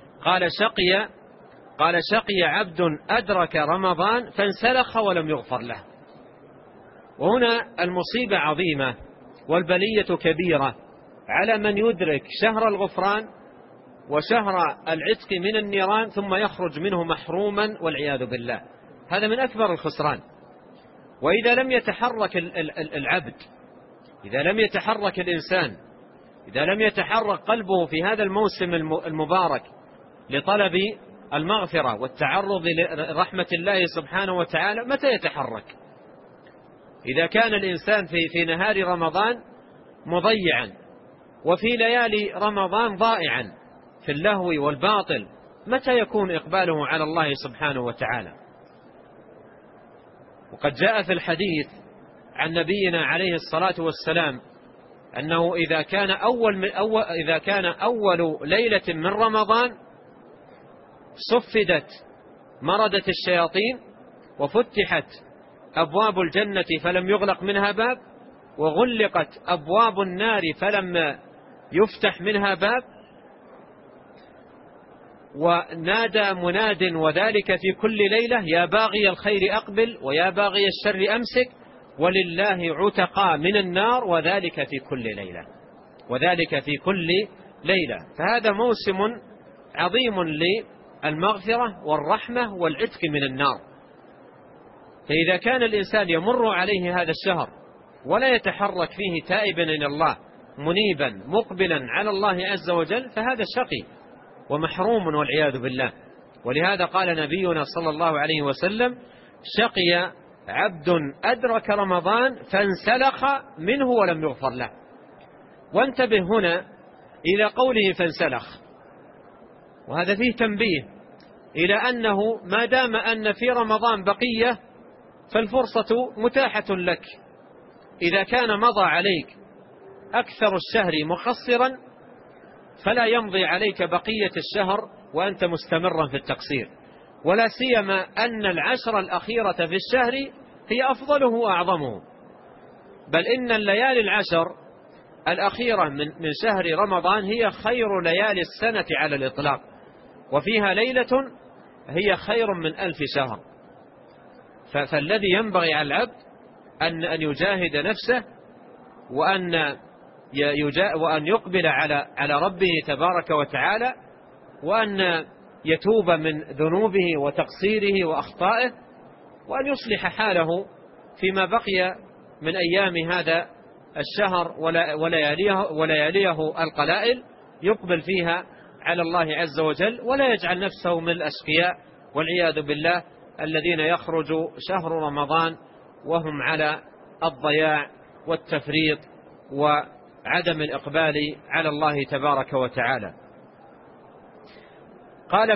قال شقي عبد أدرك رمضان فانسلخ ولم يغفر له. وهنا المصيبة عظيمة والبلية كبيرة على من يدرك شهر الغفران وشهر العتق من النيران ثم يخرج منه محروما والعياذ بالله. هذا من أكبر الخسران. وإذا لم يتحرك العبد، إذا لم يتحرك الإنسان، إذا لم يتحرك قلبه في هذا الموسم المبارك لطلب المغفرة والتعرض لرحمة الله سبحانه وتعالى، متى يتحرك؟ إذا كان الإنسان في نهار رمضان مضيعا وفي ليالي رمضان ضائعا في اللهو والباطل، متى يكون إقباله على الله سبحانه وتعالى؟ وقد جاء في الحديث عن نبينا عليه الصلاة والسلام أنه إذا كان أول ليلة من رمضان صفدت مردت الشياطين وفتحت أبواب الجنة فلم يغلق منها باب، وغلقت أبواب النار فلم يفتح منها باب، ونادى مناد وذلك في كل ليلة يا باغي الخير أقبل ويا باغي الشر أمسك ولله عتقى من النار وذلك في كل ليلة، وذلك في كل ليلة. فهذا موسم عظيم للمغفرة والرحمة والعتق من النار. فإذا كان الإنسان يمر عليه هذا الشهر ولا يتحرك فيه تائبا إلى الله منيبا مقبلا على الله عز وجل، فهذا شقي ومحروم والعياذ بالله. ولهذا قال نبينا صلى الله عليه وسلم شقي عبد أدرك رمضان فانسلخ منه ولم يغفر له. وانتبه هنا إلى قوله فانسلخ، وهذا فيه تنبيه إلى أنه ما دام أن في رمضان بقية فالفرصة متاحة لك. إذا كان مضى عليك أكثر الشهر مقصرا فلا يمضي عليك بقية الشهر وأنت مستمرا في التقصير، ولا سيما أن العشر الأخيرة في الشهر هي أفضله وأعظمه، بل إن الليالي العشر الأخيرة من شهر رمضان هي خير ليالي السنة على الإطلاق، وفيها ليلة هي خير من 1000 شهر. فالذي ينبغي على العبد أن يجاهد نفسه وأن يقبل على ربه تبارك وتعالى، وأن يتوب من ذنوبه وتقصيره وأخطائه، وأن يصلح حاله فيما بقي من أيام هذا الشهر ولياليه القلائل، يقبل فيها على الله عز وجل، ولا يجعل نفسه من الأشقياء والعياذ بالله الذين يخرج شهر رمضان وهم على الضياع والتفريط وعدم الإقبال على الله تبارك وتعالى. قال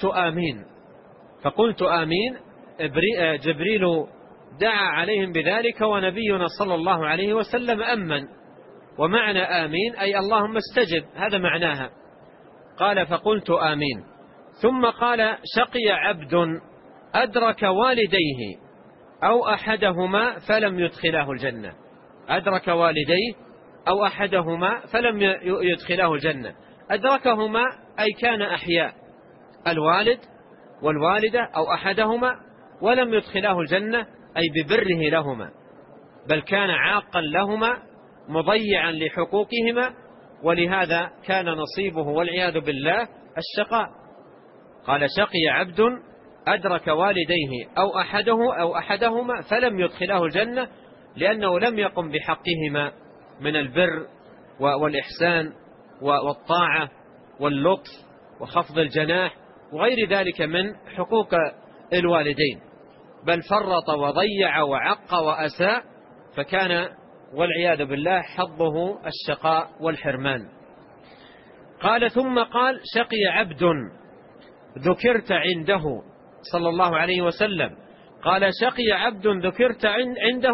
فقلت آمين جبريل دعا عليهم بذلك ونبينا صلى الله عليه وسلم أمن، ومعنى آمين أي اللهم استجب، هذا معناها. قال فقلت آمين. ثم قال شقي عبد أدرك والديه أو أحدهما فلم يدخله الجنة. أدرك والديه أو أحدهما فلم يدخله الجنة. أدركهما أي كان أحياء، الوالد والوالدة أو أحدهما، ولم يدخله الجنة أي ببره لهما، بل كان عاقا لهما مضيعا لحقوقهما، ولهذا كان نصيبه والعياذ بالله الشقاء. قال شقي عبد أدرك والديه أو أحدهما فلم يدخله الجنة، لأنه لم يقم بحقهما من البر والإحسان والطاعة واللطف وخفض الجناح وغير ذلك من حقوق الوالدين، بل فرط وضيع وعق وأساء، فكان والعياذ بالله حظه الشقاء والحرمان. قال ثم قال شقي عبد ذكرت عنده صلى الله عليه وسلم. قال شقي عبد ذكرت عنده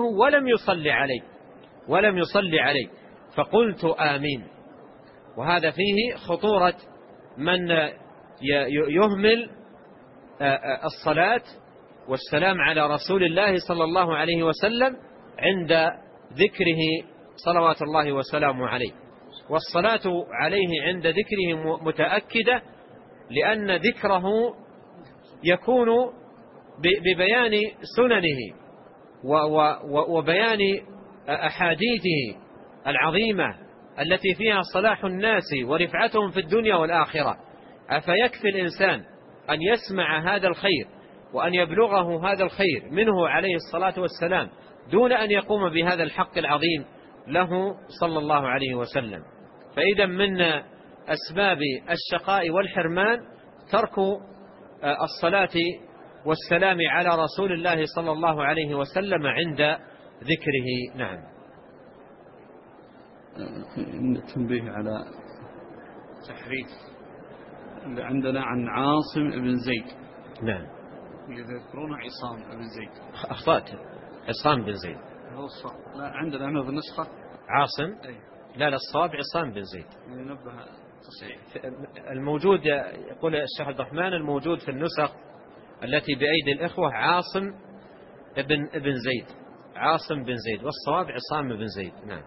ولم يصلي عليه فقلت آمين. وهذا فيه خطورة من يهمل الصلاة والسلام على رسول الله صلى الله عليه وسلم عند ذكره صلوات الله وسلامه عليه. والصلاة عليه عند ذكره متأكدة، لأن ذكره يكون ببيان سننه وبيان أحاديثه العظيمة التي فيها صلاح الناس ورفعتهم في الدنيا والآخرة. أفيكفي الإنسان أن يسمع هذا الخير وأن يبلغه هذا الخير منه عليه الصلاة والسلام دون أن يقوم بهذا الحق العظيم له صلى الله عليه وسلم؟ فإذا من أسباب الشقاء والحرمان ترك الصلاة والسلام على رسول الله صلى الله عليه وسلم عند ذكره. نعم. تنبيه على تحريف اللي عندنا عن عاصم بن زيد. نعم. يذكرون عصام بن زيد. أخطأت، عصام بن زيد. هو الصواب. لا عندنا هنا في النسخة عاصم. أي. لا الصواب عصام بن زيد. ينبه تصحيح. الموجود يقول الشيخ عبد الرحمن الموجود في النسخ التي بأيدي الإخوة عاصم ابن زيد، عاصم بن زيد، والصواب عصام بن زيد. نعم.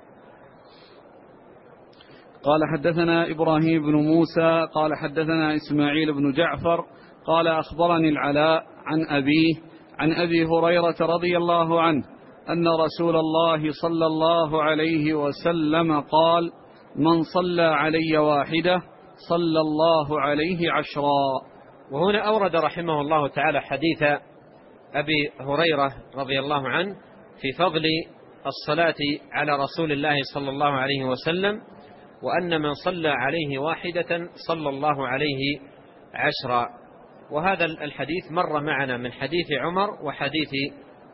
قال حدثنا إبراهيم بن موسى قال حدثنا إسماعيل بن جعفر قال أخبرني العلاء عن أبيه عن أبي هريرة رضي الله عنه أن رسول الله صلى الله عليه وسلم قال: من صلى علي واحدة صلى الله عليه 10. وهنا أورد رحمه الله تعالى حديث أبي هريرة رضي الله عنه في فضل الصلاة على رسول الله صلى الله عليه وسلم، وأن من صلى عليه واحدة صلى الله عليه 10. وهذا الحديث مر معنا من حديث عمر وحديث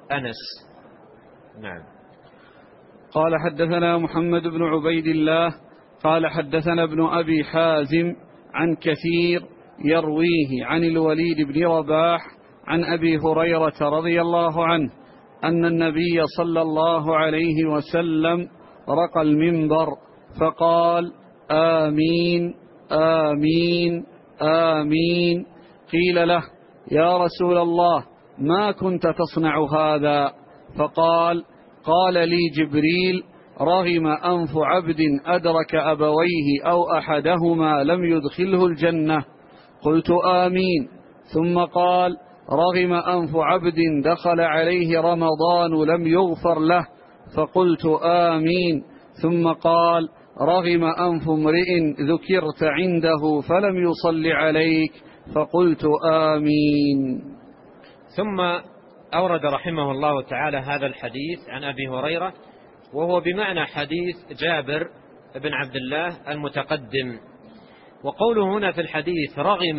أنس. نعم. قال حدثنا محمد بن عبيد الله قال حدثنا ابن أبي حازم عن كثير يرويه عن الوليد بن رباح عن أبي هريرة رضي الله عنه أن النبي صلى الله عليه وسلم رقى المنبر فقال آمين آمين آمين. قيل له يا رسول الله ما كنت تصنع هذا؟ فقال قال لي جبريل رغم أنف عبد أدرك أبويه أو أحدهما لم يدخله الجنة. قلت آمين. ثم قال رغم أنف عبد دخل عليه رمضان لم يغفر له. فقلت آمين. ثم قال رغم أنف امرئ ذكرت عنده فلم يصل عليك. فقلت آمين. ثم أورد رحمه الله تعالى هذا الحديث عن أبي هريرة، وهو بمعنى حديث جابر بن عبد الله المتقدم. وقوله هنا في الحديث رغم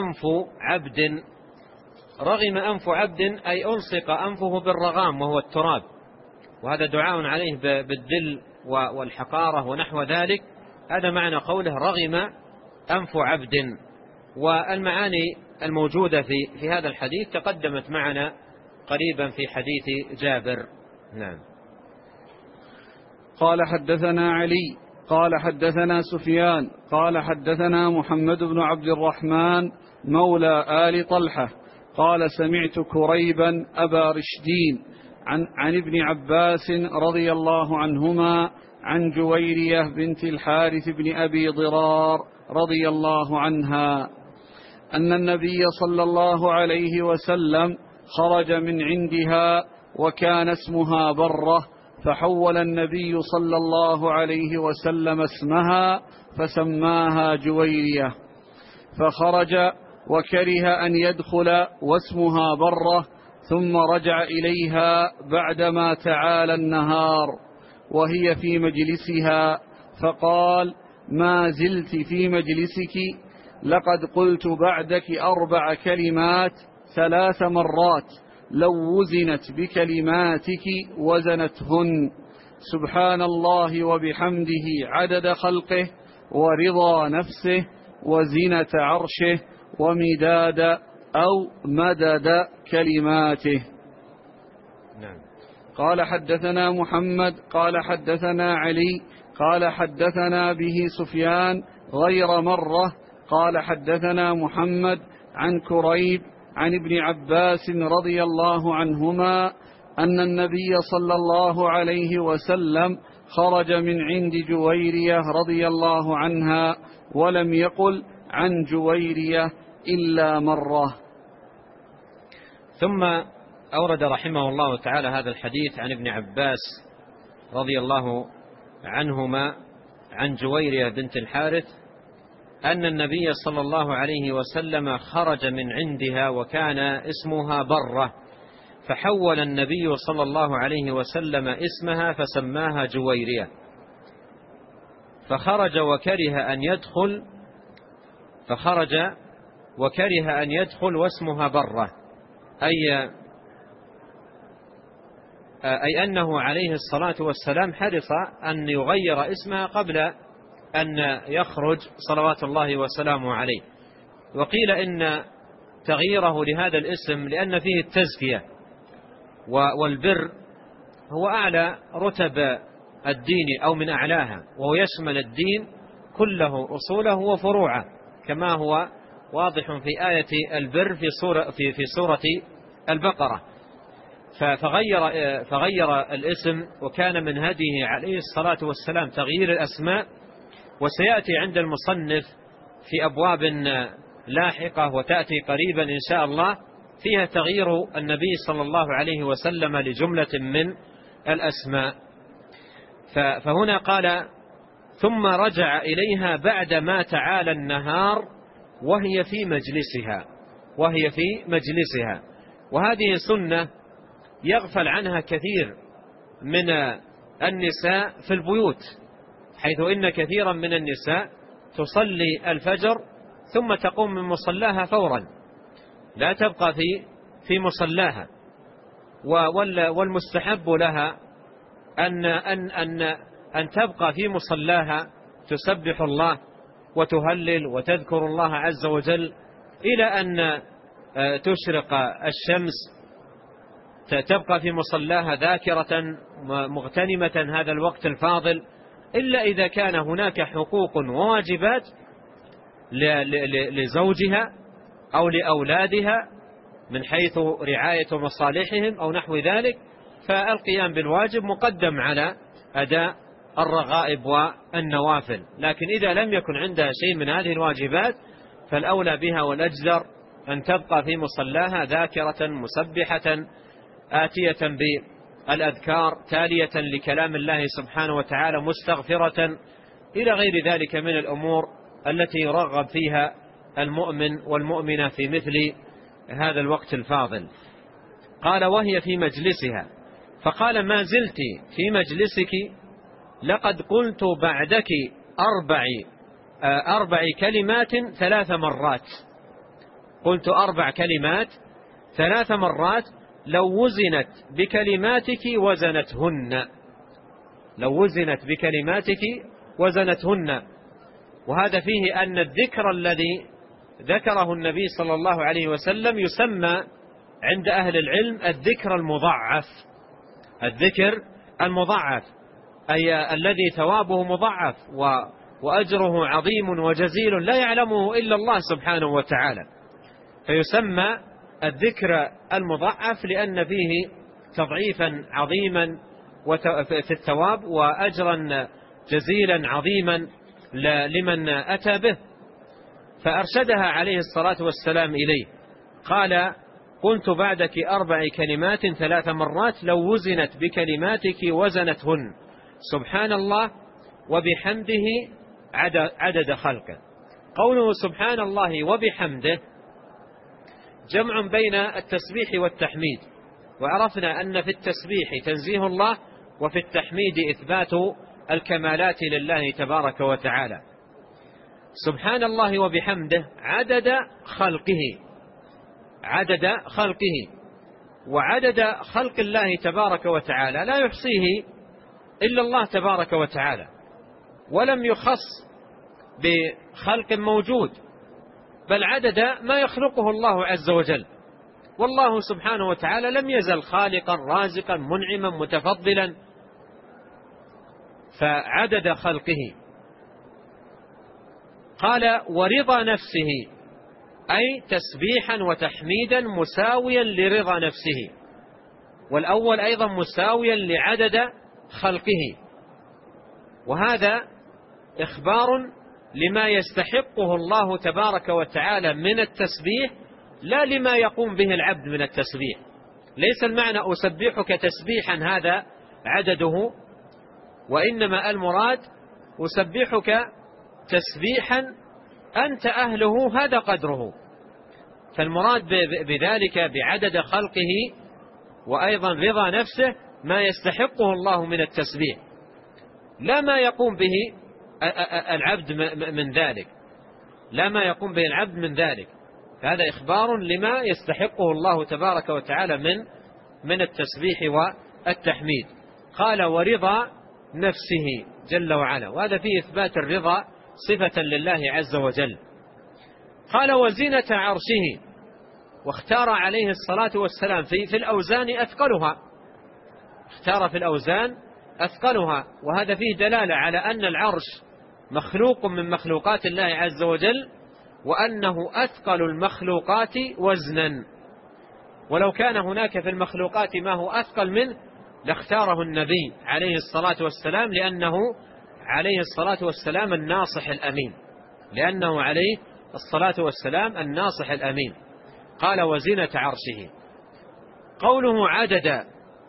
أنف عبد أي ألصق أنفه بالرغام وهو التراب، وهذا دعاء عليه بالذل والحقارة ونحو ذلك. هذا معنى قوله رغم أنف عبد. والمعاني الموجودة في هذا الحديث تقدمت معنا قريبا في حديث جابر. نعم. قال حدثنا علي قال حدثنا سفيان قال حدثنا محمد بن عبد الرحمن مولى آل طلحة قال سمعت كريبا أبا رشدين عن ابن عباس رضي الله عنهما عن جويرية بنت الحارث بن أبي ضرار رضي الله عنها أن النبي صلى الله عليه وسلم خرج من عندها وكان اسمها برة، فحول النبي صلى الله عليه وسلم اسمها فسماها جويرية، فخرج وكره أن يدخل واسمها برة، ثم رجع إليها بعدما تعالى النهار وهي في مجلسها فقال ما زلت في مجلسك، لقد قلت بعدك 4 كلمات 3 مرات لو وزنت بكلماتك وزنتهن، سبحان الله وبحمده عدد خلقه ورضا نفسه وزنة عرشه ومداد أو مدد كلماته. نعم. قال حدثنا محمد قال حدثنا علي قال حدثنا به سفيان غير مرة قال حدثنا محمد عن كريب عن ابن عباس رضي الله عنهما أن النبي صلى الله عليه وسلم خرج من عند جويرية رضي الله عنها ولم يقل عن جويرية إلا مرة. ثم أورد رحمه الله تعالى هذا الحديث عن ابن عباس رضي الله عنهما عن جويرية بنت الحارث أن النبي صلى الله عليه وسلم خرج من عندها وكان اسمها برة، فحول النبي صلى الله عليه وسلم اسمها فسماها جويرية، فخرج وكره أن يدخل واسمها برة، أي أنه عليه الصلاة والسلام حرص أن يغير اسمها قبل أن يخرج صلوات الله وسلامه عليه. وقيل إن تغييره لهذا الاسم لأن فيه التزكية، والبر هو أعلى رتب الدين أو من أعلاها، وهو يشمل الدين كله أصوله وفروعه، كما هو واضح في آية البر في سورة البقرة. فغير الاسم، وكان من هديه عليه الصلاة والسلام تغيير الأسماء، وسيأتي عند المصنف في أبواب لاحقة وتأتي قريبا إن شاء الله فيها تغيير النبي صلى الله عليه وسلم لجملة من الأسماء. فهنا قال ثم رجع إليها بعدما تعالى النهار وهي في مجلسها. وهذه سنة يغفل عنها كثير من النساء في البيوت، حيث إن كثيرا من النساء تصلي الفجر ثم تقوم من مصلاها فورا، لا تبقى في مصلاها، والمستحب لها أن تبقى في مصلاها تسبح الله وتهلل وتذكر الله عز وجل إلى أن تشرق الشمس، تبقى في مصلاها ذاكرة مغتنمة هذا الوقت الفاضل، إلا إذا كان هناك حقوق وواجبات لزوجها أو لأولادها من حيث رعاية مصالحهم أو نحو ذلك، فالقيام بالواجب مقدم على أداء الرغائب والنوافل. لكن إذا لم يكن عندها شيء من هذه الواجبات فالأولى بها والأجدر أن تبقى في مصلاها ذاكرة مسبحة آتية بالأذكار تالية لكلام الله سبحانه وتعالى مستغفرة إلى غير ذلك من الأمور التي يرغب فيها المؤمن والمؤمنة في مثل هذا الوقت الفاضل. قال وهي في مجلسها، فقال ما زلت في مجلسك لقد قلت بعدك أربع كلمات 3 مرات. قلت 4 كلمات 3 مرات لو وزنت بكلماتك وزنتهن، لو وزنت بكلماتك وزنتهن. وهذا فيه أن الذكر الذي ذكره النبي صلى الله عليه وسلم يسمى عند أهل العلم الذكر المضاعف. الذكر المضاعف أي الذي ثوابه مضاعف وأجره عظيم وجزيل لا يعلمه إلا الله سبحانه وتعالى، فيسمى الذكر المضاعف لأن فيه تضعيفا عظيما في الثواب وأجرا جزيلا عظيما لمن أتى به. فأرشدها عليه الصلاة والسلام إليه، قال قلت بعدك 4 كلمات 3 مرات لو وزنت بكلماتك وزنتهن سبحان الله وبحمده عدد خلقه. قوله سبحان الله وبحمده جمع بين التسبيح والتحميد، وعرفنا أن في التسبيح تنزيه الله وفي التحميد إثبات الكمالات لله تبارك وتعالى. سبحان الله وبحمده عدد خلقه، عدد خلقه، وعدد خلق الله تبارك وتعالى لا يحصيه إلا الله تبارك وتعالى، ولم يخص بخلق موجود، بل عدد ما يخلقه الله عز وجل. والله سبحانه وتعالى لم يزل خالقا رازقا منعما متفضلا، فعدد خلقه. قال ورضا نفسه أي تسبيحا وتحميدا مساويا لرضا نفسه، والأول أيضا مساويا لعدد خلقه. وهذا إخبار لما يستحقه الله تبارك وتعالى من التسبيح لا لما يقوم به العبد من التسبيح. ليس المعنى أسبحك تسبيحا هذا عدده، وإنما المراد أسبحك تسبيحا أنت أهله هذا قدره. فالمراد بذلك بعدد خلقه وأيضا رضا نفسه ما يستحقه الله من التسبيح، لا ما يقوم به العبد من ذلك، لا ما يقوم به العبد من ذلك. فهذا إخبار لما يستحقه الله تبارك وتعالى من التسبيح والتحميد. قال ورضا نفسه جل وعلا، وهذا فيه إثبات الرضا صفة لله عز وجل. قال وزنة عرشه، واختار عليه الصلاة والسلام في الأوزان أثقلها، اختار في الأوزان أثقلها، وهذا فيه دلالة على أن العرش مخلوق من مخلوقات الله عز وجل، وأنه أثقل المخلوقات وزنا. ولو كان هناك في المخلوقات ما هو أثقل منه لاختاره النبي عليه الصلاة والسلام، لأنه عليه الصلاة والسلام الناصح الأمين، لأنه عليه الصلاة والسلام الناصح الأمين. قال وزنة عرشه. قوله عدد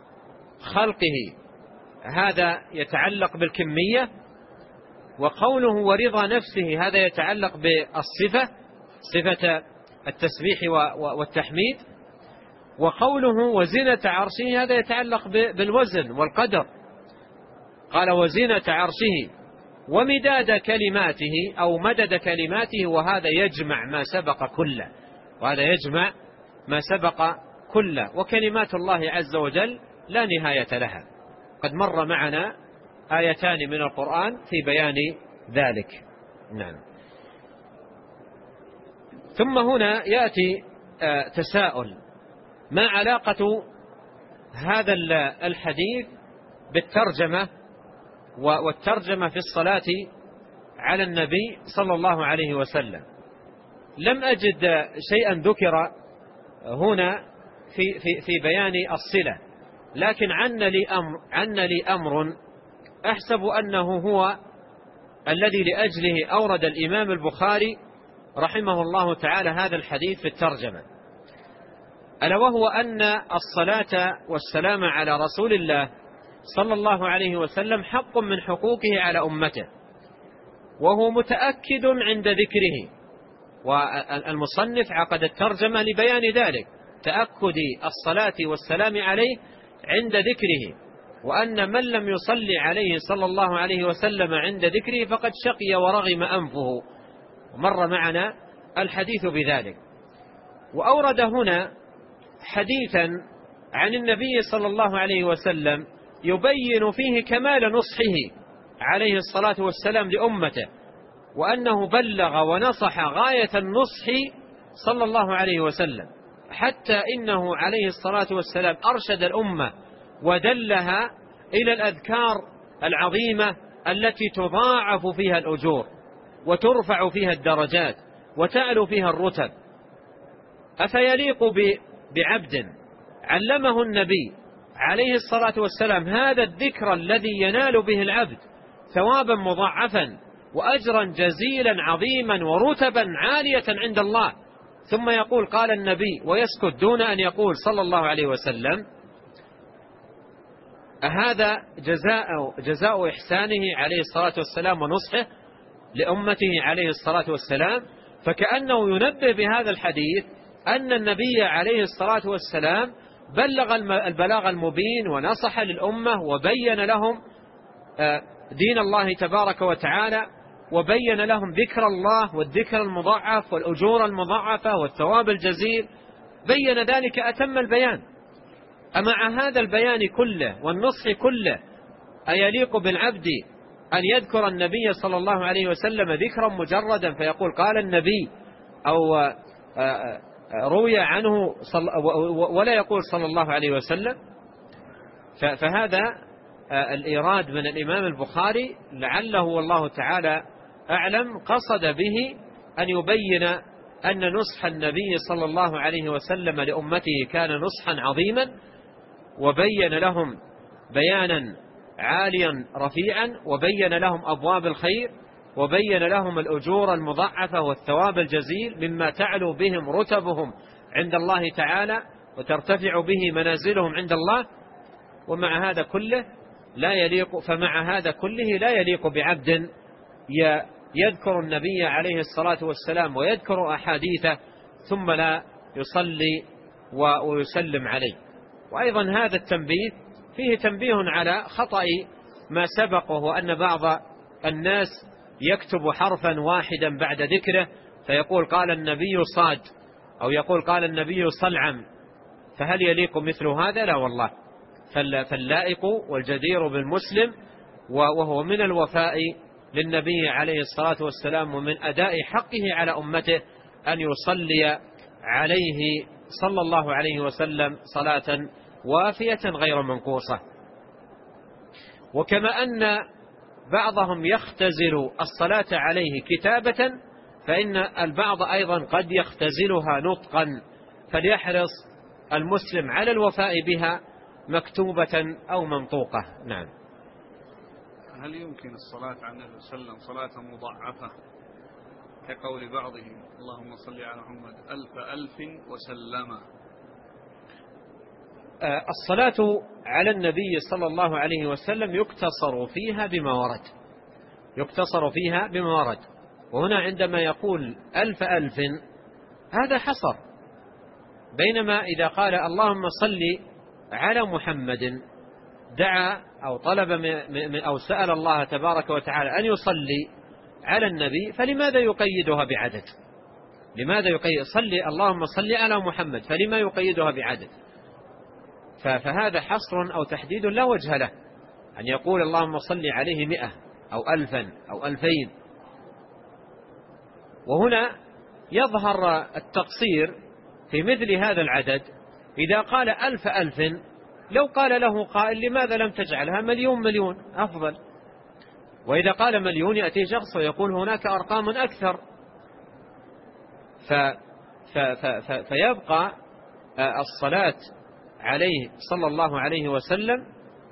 خلقه هذا يتعلق بالكمية، وقوله ورضا نفسه هذا يتعلق بالصفة، صفة التسبيح والتحميد. وقوله وزنة عرشه هذا يتعلق بالوزن والقدر. قال وزنة عرشه ومداد كلماته أو مدد كلماته، وهذا يجمع ما سبق كله، وهذا يجمع ما سبق كله. وكلمات الله عز وجل لا نهاية لها. قد مر معنا آيتان من القرآن في بيان ذلك. نعم. ثم هنا يأتي تساؤل: ما علاقة هذا الحديث بالترجمة والترجمة في الصلاة على النبي صلى الله عليه وسلم؟ لم أجد شيئا ذكر هنا في بيان الصلة، لكن عن لي أمر أحسب أنه هو الذي لأجله أورد الإمام البخاري رحمه الله تعالى هذا الحديث في الترجمة، ألا وهو أن الصلاة والسلام على رسول الله صلى الله عليه وسلم حق من حقوقه على أمته، وهو متأكد عند ذكره، والمصنف عقد الترجمة لبيان ذلك، تأكد الصلاة والسلام عليه عند ذكره، وأن من لم يصلي عليه صلى الله عليه وسلم عند ذكره فقد شقي ورغم أنفه، ومر معنا الحديث بذلك. وأورد هنا حديثا عن النبي صلى الله عليه وسلم يبين فيه كمال نصحه عليه الصلاة والسلام لأمته، وأنه بلغ ونصح غاية النصح صلى الله عليه وسلم، حتى إنه عليه الصلاة والسلام أرشد الأمة ودلها إلى الأذكار العظيمة التي تضاعف فيها الأجور وترفع فيها الدرجات وتعلو فيها الرتب. أفيليق بعبد علمه النبي عليه الصلاة والسلام هذا الذكر الذي ينال به العبد ثوابا مضاعفا وأجرا جزيلا عظيما ورتبا عالية عند الله، ثم يقول قال النبي ويسكت دون أن يقول صلى الله عليه وسلم؟ هذا جزاء إحسانه عليه الصلاة والسلام ونصحه لأمته عليه الصلاة والسلام. فكأنه ينبه بهذا الحديث أن النبي عليه الصلاة والسلام بلغ البلاغ المبين ونصح للأمة وبين لهم دين الله تبارك وتعالى، وبين لهم ذكر الله والذكر المضاعف والأجور المضاعفة والثواب الجزيل، بين ذلك أتم البيان. أمع هذا البيان كله والنصح كله أيليق بالعبد أن يذكر النبي صلى الله عليه وسلم ذكرا مجردا فيقول قال النبي أو روي عنه ولا يقول صلى الله عليه وسلم؟ فهذا الإيراد من الإمام البخاري لعله والله تعالى أعلم قصد به أن يبين أن نصح النبي صلى الله عليه وسلم لأمته كان نصحا عظيما، وبين لهم بيانا عاليا رفيعا، وبين لهم أبواب الخير، وبين لهم الأجور المضاعفة والثواب الجزيل مما تعلو بهم رتبهم عند الله تعالى وترتفع به منازلهم عند الله. ومع هذا كله لا يليق بعبد يذكر النبي عليه الصلاة والسلام ويذكر أحاديثه ثم لا يصلي ويسلم عليه. وأيضا هذا التنبيه فيه تنبيه على خطأ ما سبق، وهو أن بعض الناس يكتب حرفا واحدا بعد ذكره فيقول قال النبي صاد أو يقول قال النبي صلعم، فهل يليق مثل هذا؟ لا والله. فاللائق والجدير بالمسلم وهو من الوفاء للنبي عليه الصلاة والسلام ومن أداء حقه على أمته أن يصلي عليه صلى الله عليه وسلم صلاة وافية غير منقوصة. وكما أن بعضهم يختزل الصلاة عليه كتابة، فإن البعض أيضا قد يختزلها نطقا، فليحرص المسلم على الوفاء بها مكتوبة أو منطوقة. نعم. هل يمكن الصلاة على النبي صلى الله عليه وسلم صلاة مضاعفة كقول بعضهم اللهم صل على محمد ألف وسلم؟ الصلاة على النبي صلى الله عليه وسلم يقتصر فيها بما ورد، وهنا عندما يقول ألف هذا حصر، بينما إذا قال اللهم صل على محمد دعا أو طلب أو سأل الله تبارك وتعالى أن يصلي على النبي، فلماذا يقيدها بعدد؟ لماذا يقيد صلي اللهم صل على محمد، فلما يقيدها بعدد؟ فهذا حصر أو تحديد لا وجه له، أن يقول اللهم صل عليه 100 أو 1000 أو 2000. وهنا يظهر التقصير في مثل هذا العدد. إذا قال 1000 لو قال له قائل لماذا لم تجعلها 1,000,000 أفضل. وإذا قال 1,000,000 يأتي شخص ويقول هناك أرقام أكثر. فيبقى الصلاة عليه صلى الله عليه وسلم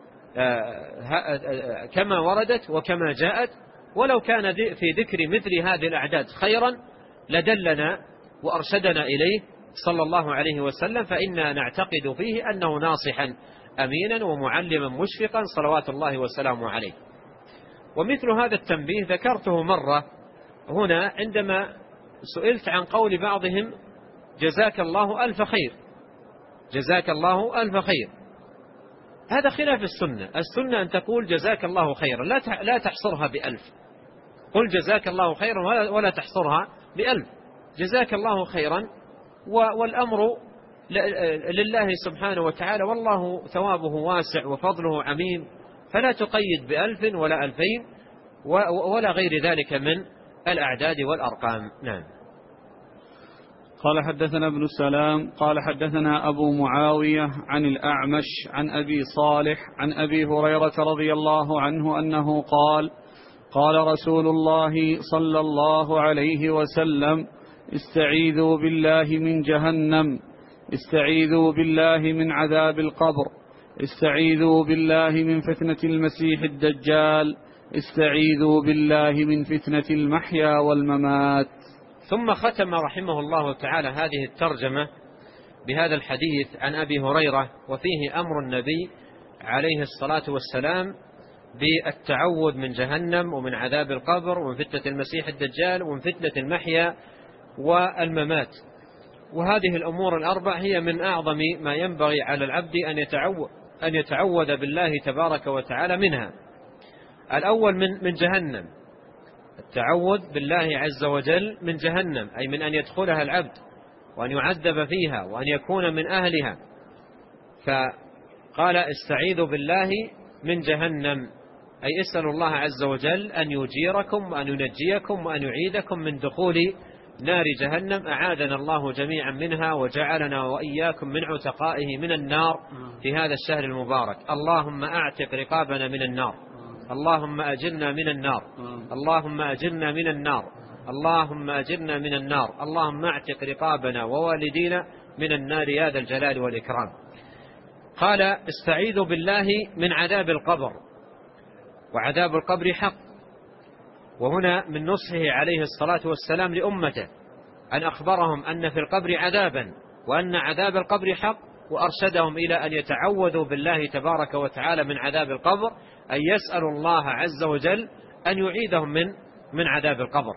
كما وردت وكما جاءت. ولو كان في ذكر مثل هذه الأعداد خيرا لدلنا وأرشدنا إليه صلى الله عليه وسلم، فإنا نعتقد فيه أنه ناصحا أمينا ومعلما مشفقا صلوات الله وسلامه عليه. ومثل هذا التنبيه ذكرته مرة هنا عندما سئلت عن قول بعضهم جزاك الله ألف خير، جزاك الله ألف خير. هذا خلاف السنة. السنة أن تقول جزاك الله خيرا، لا تحصرها ب1000. قل جزاك الله خيرا ولا تحصرها ب1000. جزاك الله خيرا والأمر لله سبحانه وتعالى، والله ثوابه واسع وفضله عميم، فلا تقيد ب1000 ولا 2000 ولا غير ذلك من الأعداد والأرقام. نعم. قال حدثنا ابن السلام قال حدثنا أبو معاوية عن الأعمش عن أبي صالح عن أبي هريرة رضي الله عنه أنه قال قال رسول الله صلى الله عليه وسلم استعيذوا بالله من جهنم، استعيذوا بالله من عذاب القبر، استعيذوا بالله من فتنة المسيح الدجال، استعيذوا بالله من فتنة المحيا والممات. ثم ختم رحمه الله تعالى هذه الترجمة بهذا الحديث عن أبي هريرة، وفيه أمر النبي عليه الصلاة والسلام بالتعوذ من جهنم ومن عذاب القبر ومن فتنة المسيح الدجال ومن فتنة المحيا والممات. وهذه الأمور الأربع هي من أعظم ما ينبغي على العبد أن يتعوذ بالله تبارك وتعالى منها. الأول من جهنم، التعوذ بالله عز وجل من جهنم، أي من أن يدخلها العبد وأن يعذب فيها وأن يكون من أهلها. فقال استعيذوا بالله من جهنم، أي اسألوا الله عز وجل أن يجيركم وأن ينجيكم وأن يعيدكم من دخول نار جهنم، أعاذنا الله جميعا منها وجعلنا وإياكم من عتقائه من النار في هذا الشهر المبارك. اللهم أعتق رقابنا من النار، اللهم أجرنا من النار، اللهم أجرنا من النار، اللهم أجرنا من النار، اللهم أعتق رقابنا ووالدينا من النار يا ذا الجلال والإكرام. قال استعيذوا بالله من عذاب القبر، وعذاب القبر حق. وهنا من نصحه عليه الصلاة والسلام لأمته أن أخبرهم أن في القبر عذابا وأن عذاب القبر حق، وأرشدهم إلى أن يتعوذوا بالله تبارك وتعالى من عذاب القبر، أن يسألوا الله عز وجل أن يعيدهم من عذاب القبر.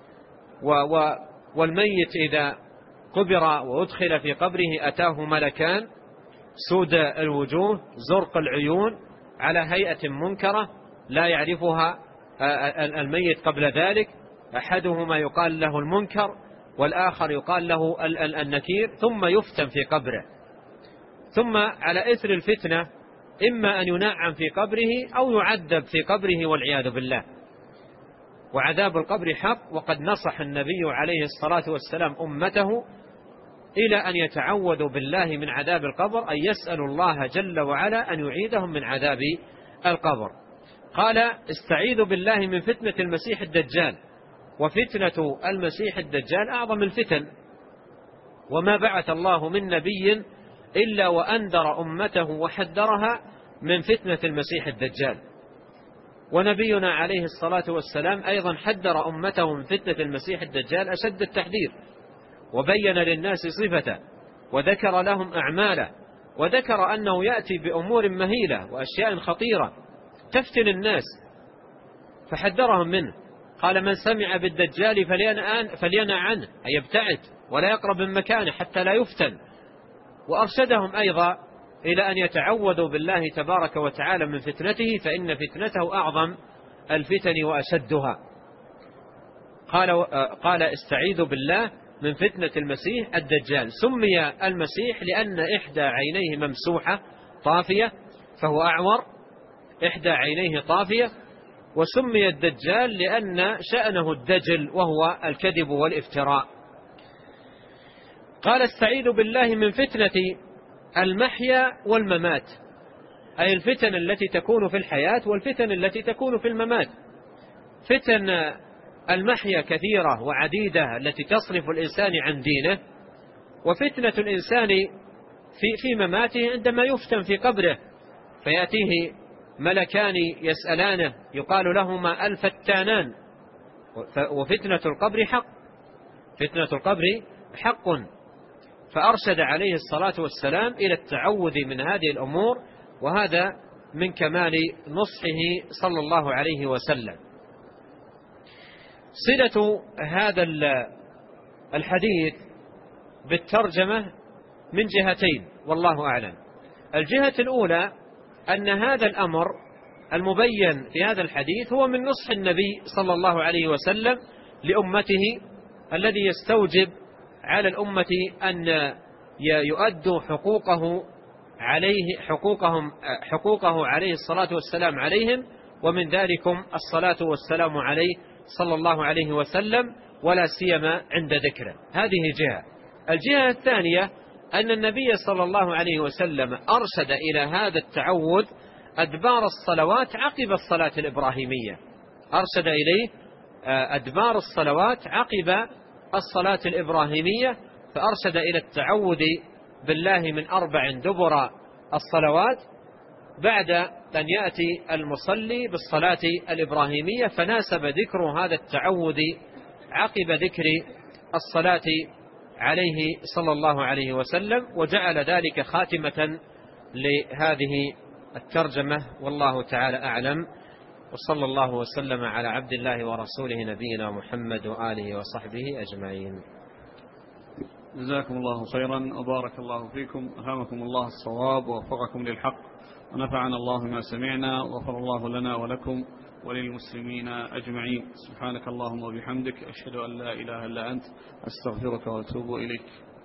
والميت إذا قبر وأدخل في قبره أتاه ملكان سود الوجوه زرق العيون على هيئة منكرة لا يعرفها الميت قبل ذلك، أحدهما يقال له المنكر والآخر يقال له النكير، ثم يفتن في قبره، ثم على إثر الفتنة إما أن ينعم في قبره أو يعذب في قبره والعياذ بالله. وعذاب القبر حق، وقد نصح النبي عليه الصلاة والسلام أمته إلى أن يتعوذوا بالله من عذاب القبر، أن يسألوا الله جل وعلا أن يعيدهم من عذاب القبر. قال استعيذوا بالله من فتنة المسيح الدجال، وفتنة المسيح الدجال أعظم الفتن، وما بعث الله من نبي إلا وأنذر أمته وحذرها من فتنة المسيح الدجال. ونبينا عليه الصلاة والسلام أيضا حذر أمته من فتنة المسيح الدجال أشد التحذير، وبين للناس صفته وذكر لهم أعماله، وذكر أنه يأتي بأمور مهيلة وأشياء خطيرة تفتن الناس، فحذرهم منه. قال من سمع بالدجال فلينأ عنه، أي يبتعد ولا يقرب من مكانه حتى لا يفتن. وأرشدهم أيضا إلى أن يتعوذوا بالله تبارك وتعالى من فتنته، فإن فتنته أعظم الفتن وأشدها. قال استعيذوا بالله من فتنة المسيح الدجال. سمي المسيح لأن إحدى عينيه ممسوحة طافية، فهو أعور، إحدى عينيه طافية، وسمي الدجال لأن شأنه الدجل وهو الكذب والافتراء. قال استعيذ بالله من فتنة المحيا والممات، أي الفتن التي تكون في الحياة والفتن التي تكون في الممات. فتن المحيا كثيرة وعديدة التي تصرف الإنسان عن دينه، وفتنة الإنسان في مماته عندما يفتن في قبره فيأتيه ملكان يسألانه يقال لهما الفتانان. وفتنة القبر حق، فتنة القبر حق. فأرشد عليه الصلاة والسلام إلى التعوذ من هذه الأمور، وهذا من كمال نصحه صلى الله عليه وسلم. صلة هذا الحديث بالترجمة من جهتين والله أعلم. الجهة الأولى أن هذا الأمر المبين في هذا الحديث هو من نصح النبي صلى الله عليه وسلم لأمته، الذي يستوجب على الأمة أن يؤدوا حقوقه عليه الصلاة والسلام عليهم، ومن ذلكم الصلاة والسلام عليه صلى الله عليه وسلم، ولا سيما عند ذكره. هذه جهة. الجهة الثانية أن النبي صلى الله عليه وسلم أرشد إلى هذا التعوذ أدبار الصلوات عقب الصلاة الإبراهيمية، أرشد إليه أدبار الصلوات عقب الصلاة الإبراهيمية، فأرشد إلى التعوذ بالله من 4 دبر الصلوات بعد أن يأتي المصلي بالصلاة الإبراهيمية، فناسب ذكر هذا التعوذ عقب ذكر الصلاة عليه صلى الله عليه وسلم، وجعل ذلك خاتمة لهذه الترجمة، والله تعالى أعلم. وصلى الله وسلم على عبد الله ورسوله نبينا محمد وآله وصحبه أجمعين. جزاكم الله خيرا وبارك الله فيكم، ألهمكم الله الصواب ووفقكم للحق، ونفعنا الله ما سمعنا، وغفر الله لنا ولكم وللمسلمين أجمعين. سبحانك اللهم وبحمدك، أشهد أن لا إله إلا أنت، أستغفرك وأتوب إليك.